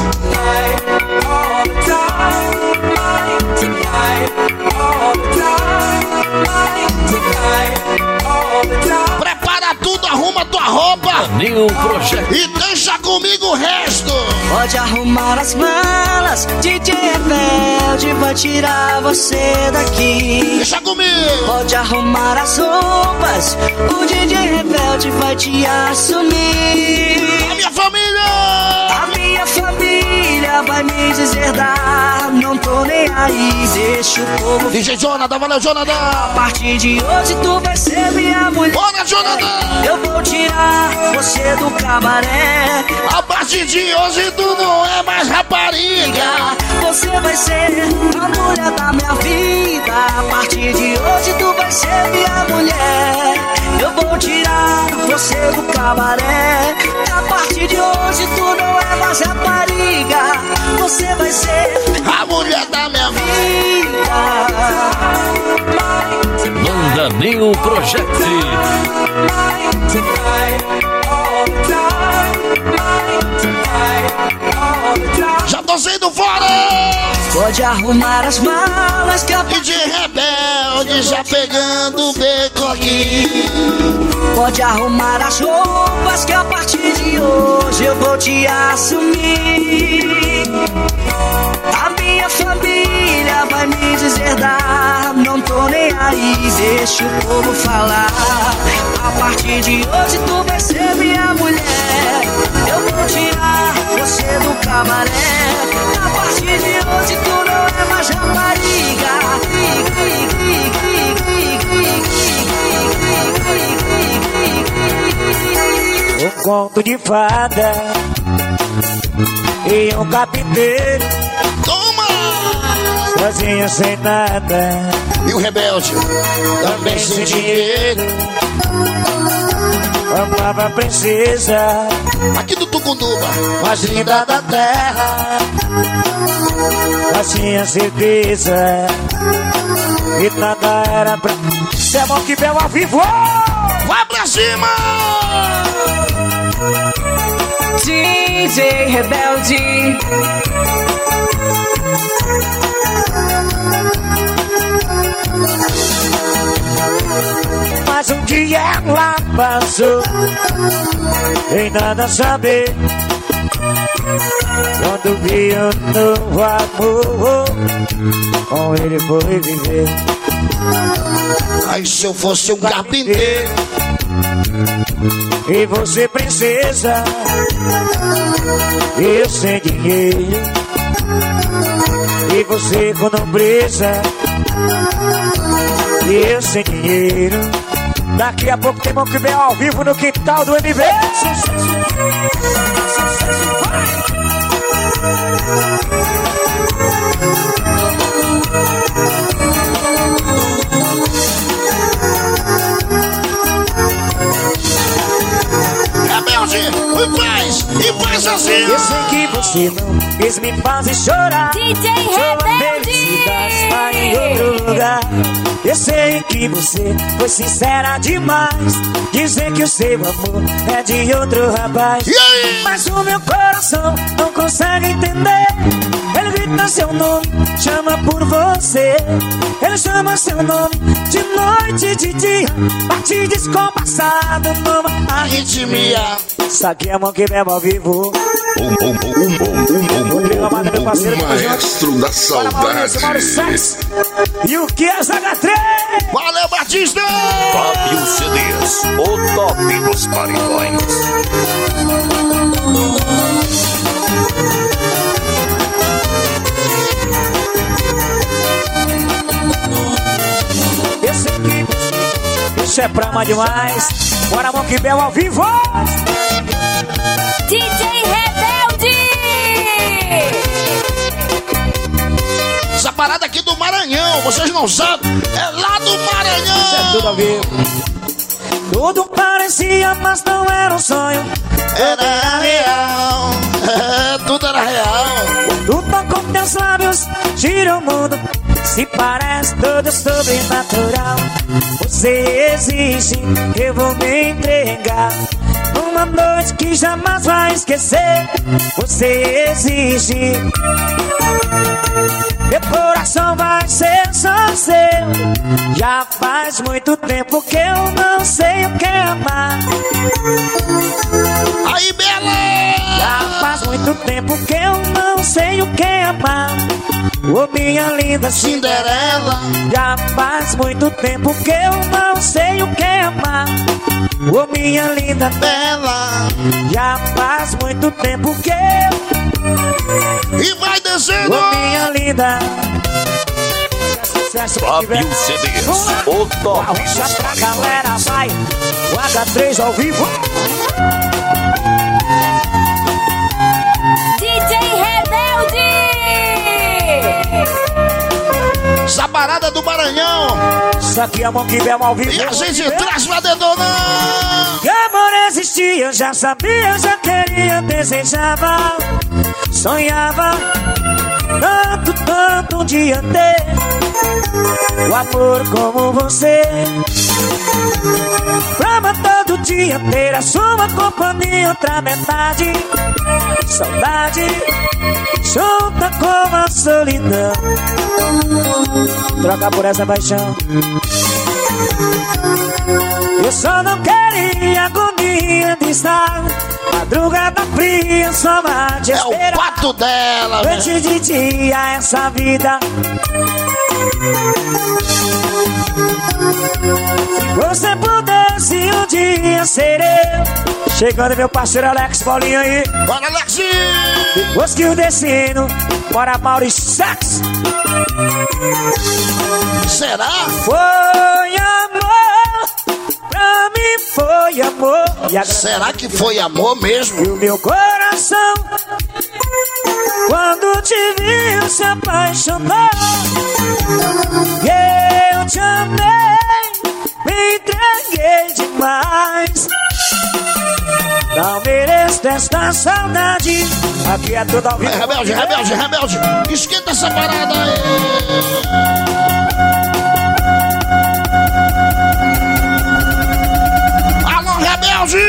Prepara tudo, arruma tua roupa e deixa comigo o resto. Pode arrumar as malas, DJ Rebelde vai tirar você daqui. Deixa comigo. Pode arrumar as roupas, o DJ Rebelde vai te assumir. A minha família! A minha família vai me deserdar, não tô nem aí, deixa o povo... DJ Jonathan, valeu Jonathan! A partir de hoje tu vai ser minha mulher. Bora Jonathan! Eu vou tirar você do cabaré. A partir de hoje tu não é mais rapariga. Você vai ser a mulher da minha vida. A partir de hoje tu vai ser minha mulher. Eu vou tirar você do cabaré. A partir de hoje tu não é mais rapariga. Você vai ser a mulher da minha vida. Manda Nil Project. Já tô saindo fora. Pode arrumar as malas que a DJ Rebelde já pegando o beco aqui. Pode arrumar as roupas que a partir de hoje eu vou te assumir. A minha família vai me deserdar, não tô nem aí, deixa o povo falar. A partir de hoje tu vai ser minha mulher. Eu vou tirar você do cabaré. A partir de hoje tu não é mais rapariga. Um conto de fada e um carpinteiro. Toma! Sozinho sem nada. E o rebelde também sem dinheiro. Amava a princesa aqui do Tucunduba, mais linda da terra. Mas tinha certeza que nada era pra... Se é bom que belo ao vivo. Vai pra cima! DJ Rebelde. Mas um dia ela passou sem nada saber. Quando vi um novo amor, com ele foi viver. Aí se eu fosse um carpinteiro e você princesa, eu sem dinheiro, e você com nobreza, eu sem dinheiro. Daqui a pouco tem que ver ao vivo no quintal do MV. Rebelde, e faz assim. Eu sei que você não quis me fazer chorar. DJ Sua felicidade está em outro lugar. Eu sei que você foi sincera demais, dizer que o seu amor é de outro rapaz. Mas o meu coração não consegue entender. Ele grita seu nome, chama por você. Ele chama seu nome de noite e de dia, bate descompassado numa arritmia. Saque a mão que bebe ao vivo. O maestro da saudade. E o que é H3? Valeu, Batista! Fábio CDs, o top dos paredões. Eu sei que isso é pra amar demais. Bora, mão que bel ao vivo. DJ Rebelde. Essa parada aqui do Maranhão, vocês não sabem, é lá do Maranhão. Isso é tudo ao vivo. Tudo parecia, mas não era um sonho. Era real, tudo era real. Tu tocou teus lábios, gira o mundo. Se parece tudo sobrenatural. Você existe, eu vou me entregar. Uma noite que jamais vai esquecer. Você existe. Meu coração vai ser só seu. Já faz muito tempo que eu não sei o que é amar. Aí, Bela! Já faz muito tempo que eu não sei o que é amar. Ô minha linda Cinderela. Já faz muito tempo que eu não sei o que é amar. Ô minha linda Bela. Já faz muito tempo que eu... E vai descendo! Ô minha linda. Fábio CDs, o top dos paredões. Pra galera paredões. vai. O H3 ao vivo. DJ Rebelde. Essa parada do Maranhão. Isso aqui é a mão que bebe ao vivo. E a gente traz pra detonando. Que amor existia, eu já sabia, já queria, desejava, sonhava, tanto um dia ter o amor como você. Pra matar todo dia ter a sua companhia, outra metade, saudade, junta com a solidão. Troca por essa paixão. Eu só não queria agonia de estar madrugada fria, só vai te esperar. É o pato dela, noite de dia, essa vida. Se você pudesse um dia ser eu. Chegando meu parceiro Alex Paulinho aí. Bora, Alex! Depois que o destino, bora Maurício Sax. Será? Foi amor, pra mim foi amor. Será que foi amor mesmo? E o meu coração, quando te vi, se apaixonou. E eu te amei, me entreguei demais. Não mereço esta saudade. Aqui é tudo ao vivo. Rebelde, rebelde, rebelde. Esquenta essa parada aí. Alô, rebelde!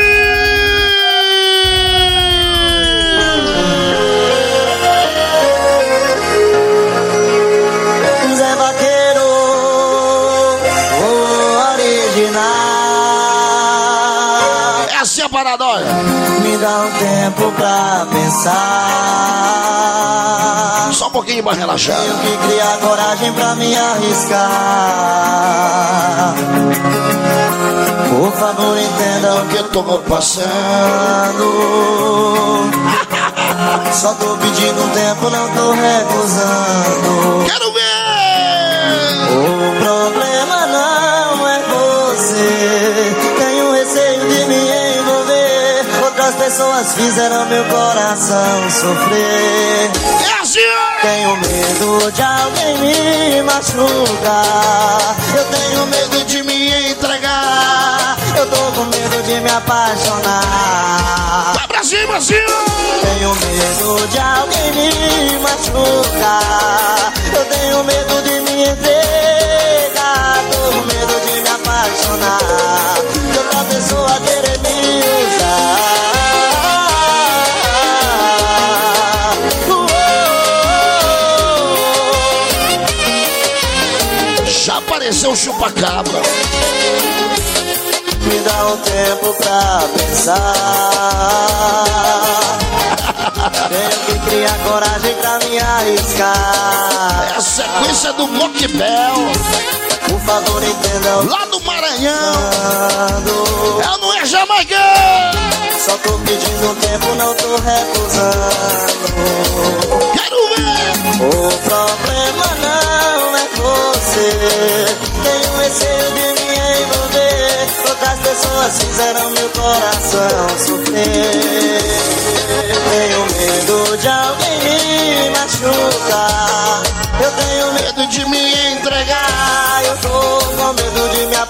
Zé Vaqueiro, o original. É assim a parada, olha. Me dá um tempo pra pensar. Só um pouquinho pra relaxar. Tenho que criar coragem pra me arriscar. Por favor, entenda o que eu tô passando. Só tô pedindo um tempo, não tô recusando. Quero ver! O problema não é você. Tenho receio de me envolver. Outras pessoas fizeram meu coração sofrer. É assim! Tenho medo de alguém me machucar. Eu tenho medo de me entregar. Eu tô com medo de me apaixonar. Vai pra cima, Brasil! Tenho medo de alguém me machucar. Eu tenho medo de me entregar. Tô com medo de me apaixonar. De outra pessoa querer me usar. Já apareceu o chupa-cabra. Me dá um tempo pra pensar. Tenho que criar coragem pra me arriscar. É a sequência do Moquibel. Por favor, entendam. Lá do Maranhão. Eu não é Jamaica. Só tô pedindo um tempo, não tô recusando. Quero ver. O problema não é você. Tenho receio de me envolver. Outras pessoas fizeram meu coração sofrer. Tenho medo de alguém me machucar. Eu tenho medo de me entregar. Eu tô com medo de me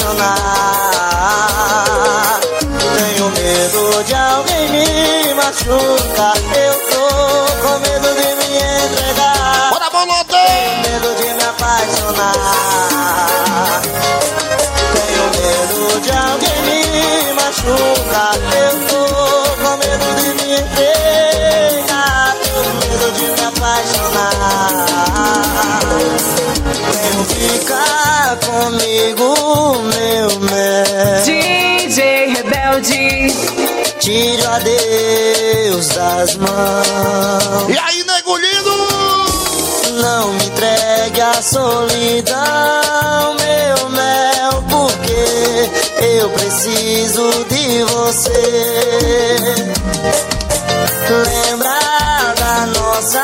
apaixonar. Tenho medo de alguém me machucar. Eu tô com medo de me entregar. Bora, Bolota! Tenho medo de me apaixonar. Tenho medo de alguém me machucar. Eu tô com medo de me entregar. Tenho medo de me apaixonar. Venho ficar comigo, meu mel. DJ Rebelde. Tire o adeus das mãos. E aí, nego lindo? Não me entregue a solidão, meu mel, porque eu preciso de você. Lembra da nossa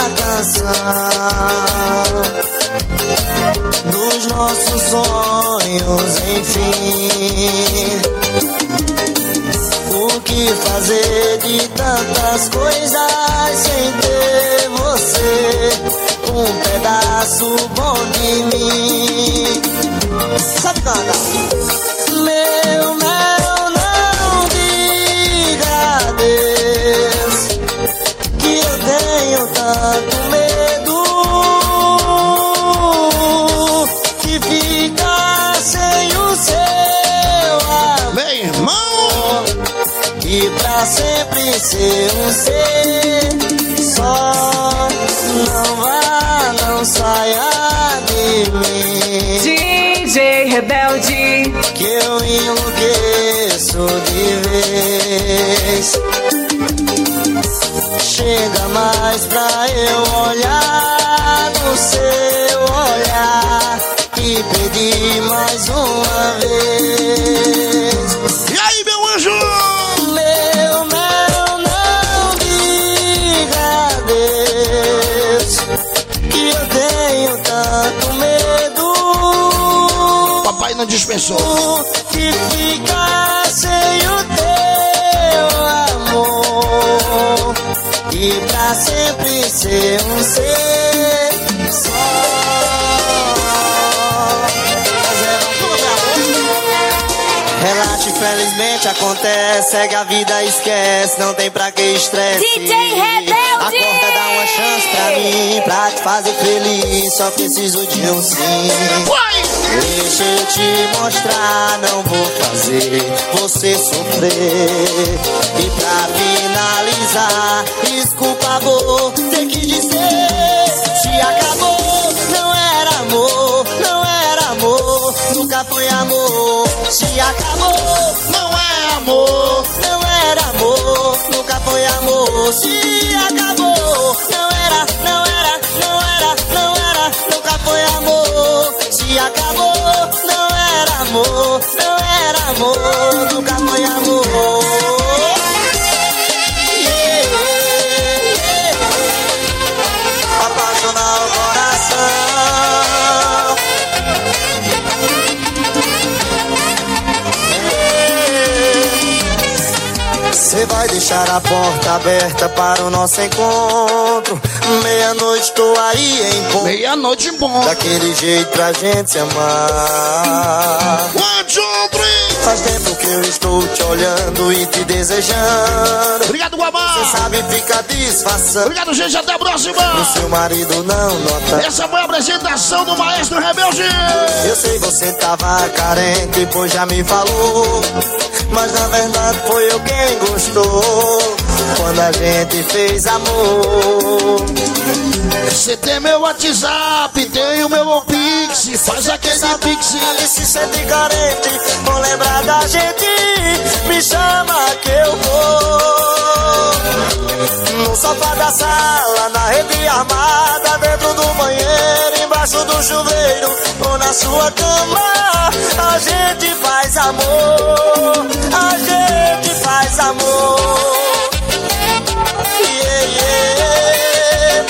canção, dos nossos sonhos, enfim. O que fazer de tantas coisas sem ter você? Um pedaço bom de mim. Sabe cantar? Meu mel, não diga adeus, que eu tenho tanto medo de ficar sem o seu amor. Meu irmão! E pra sempre ser um ser só. Não vá, não saia de mim. DJ Rebelde. Que eu enlouqueço de vez. Chega mais pra eu olhar no seu olhar e pedir mais uma vez. E aí, meu anjo? Meu mel, não diga adeus, que eu tenho tanto medo. Papai não dispensou. De ficar sem o teu amor e pra sempre ser um ser só. Relaxa, infelizmente acontece. Segue a vida, esquece. Não tem pra que estresse. DJ Rebelde. Acorda, dá uma chance pra mim, pra te fazer feliz. Só preciso de um sim. Deixa eu te mostrar, não vou fazer você sofrer. E pra finalizar, desculpa, vou ter que dizer: se acabou, não era amor, não era amor, nunca foi amor. Se acabou, não é amor, não era amor, nunca foi amor. Se acabou, não era, não era, não era, não era, nunca foi amor. Se acabou, não era amor, não era amor, nunca foi amor. Apaixonar o coração. Você vai deixar a porta aberta para o nosso encontro. Meia-noite tô aí em ponto. Meia-noite em ponto. Daquele jeito pra gente se amar. 1, 2, 3. Faz tempo que eu estou te olhando e te desejando. Obrigado, Guamá. Você sabe ficar disfarçando. Obrigado, gente. Até a próxima. O seu marido não nota. Essa foi a apresentação do Maestro Rebelde. Eu sei você tava carente, pois já me falou. Mas na verdade foi eu quem gostou quando a gente fez amor. Você tem meu WhatsApp, tem o meu Pix. Faz aquele Pix. E se sente carente, vou lembrar da gente. Me chama que eu vou. No sofá da sala, na rede armada, dentro do banheiro, embaixo do chuveiro ou na sua cama. A gente faz amor. A gente faz amor. Yeah, yeah.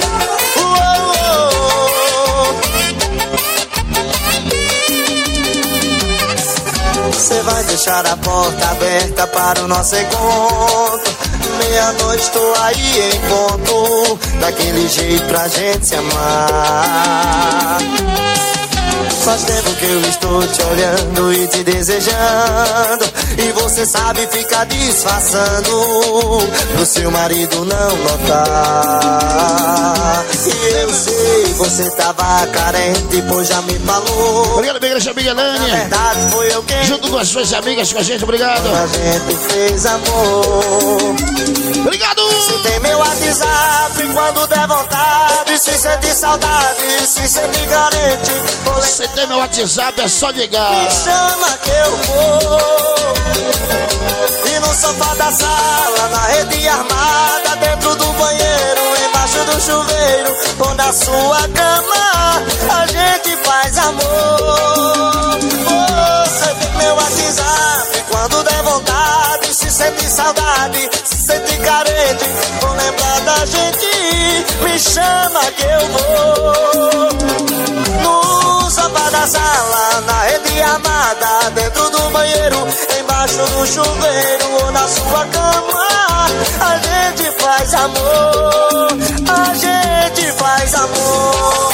Você vai deixar a porta aberta para o nosso encontro. Meia-noite tô aí em ponto, daquele jeito pra gente se amar. Faz tempo que eu estou te olhando e te desejando, e você sabe ficar disfarçando pro seu marido não notar. E eu sei, você tava carente, pois já me falou. Obrigado, minha igreja amiga Elane. Na verdade foi eu quem, junto com as suas amigas com a gente, obrigado. A gente fez amor. Obrigado. Você tem meu WhatsApp quando der vontade, se sentir saudade, se sentir carente. Você tem meu WhatsApp, é só ligar. Me chama que eu vou. E no sofá da sala, na rede armada, dentro do banheiro, embaixo do chuveiro ou na sua cama, a gente faz amor. Você tem meu WhatsApp quando der vontade, se sente saudade, se sente carente, vou lembrar da gente. Me chama que eu vou. No sofá da sala, na rede armada, dentro do banheiro, embaixo do chuveiro ou na sua cama, a gente faz amor. A gente faz amor.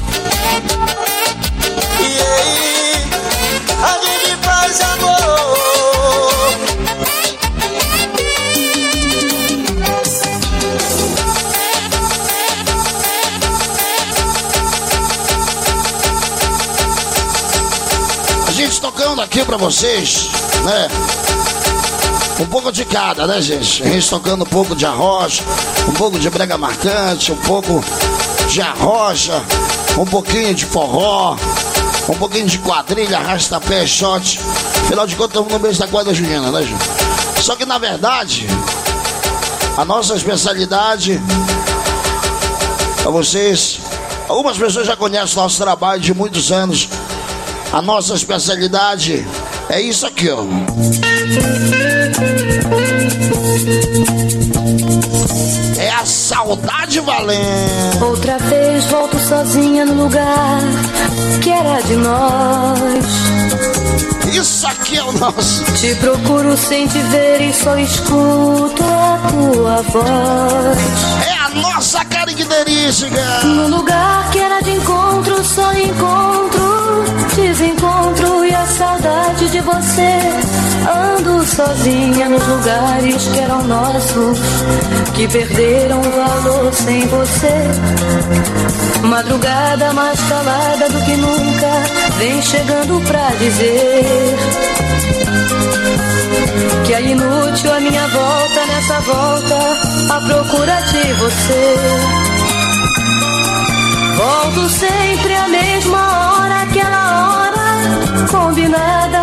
Yeah, a gente faz amor. Tocando aqui pra vocês, né? Um pouco de cada, né, gente? A gente tocando um pouco de arrocha, um pouco de brega marcante, um pouco de arrocha, um pouquinho de forró, um pouquinho de quadrilha, arrasta-pé, shot. Afinal de contas, estamos no mês da quadra junina, né, gente? Só que, na verdade, a nossa especialidade, pra vocês, algumas pessoas já conhecem o nosso trabalho de muitos anos. A nossa especialidade é isso aqui, ó. É a saudade valendo. Outra vez volto sozinha no lugar que era de nós. Isso aqui é o nosso. Te procuro sem te ver e só escuto a tua voz. É a nossa característica. No lugar que era de encontro, só encontro, desencontro e a saudade de você. Ando sozinha nos lugares que eram nossos, que perderam valor sem você. Madrugada mais calada do que nunca, vem chegando pra dizer que é inútil a minha volta nessa volta à procura de você. Volto sempre à mesma hora, aquela hora combinada,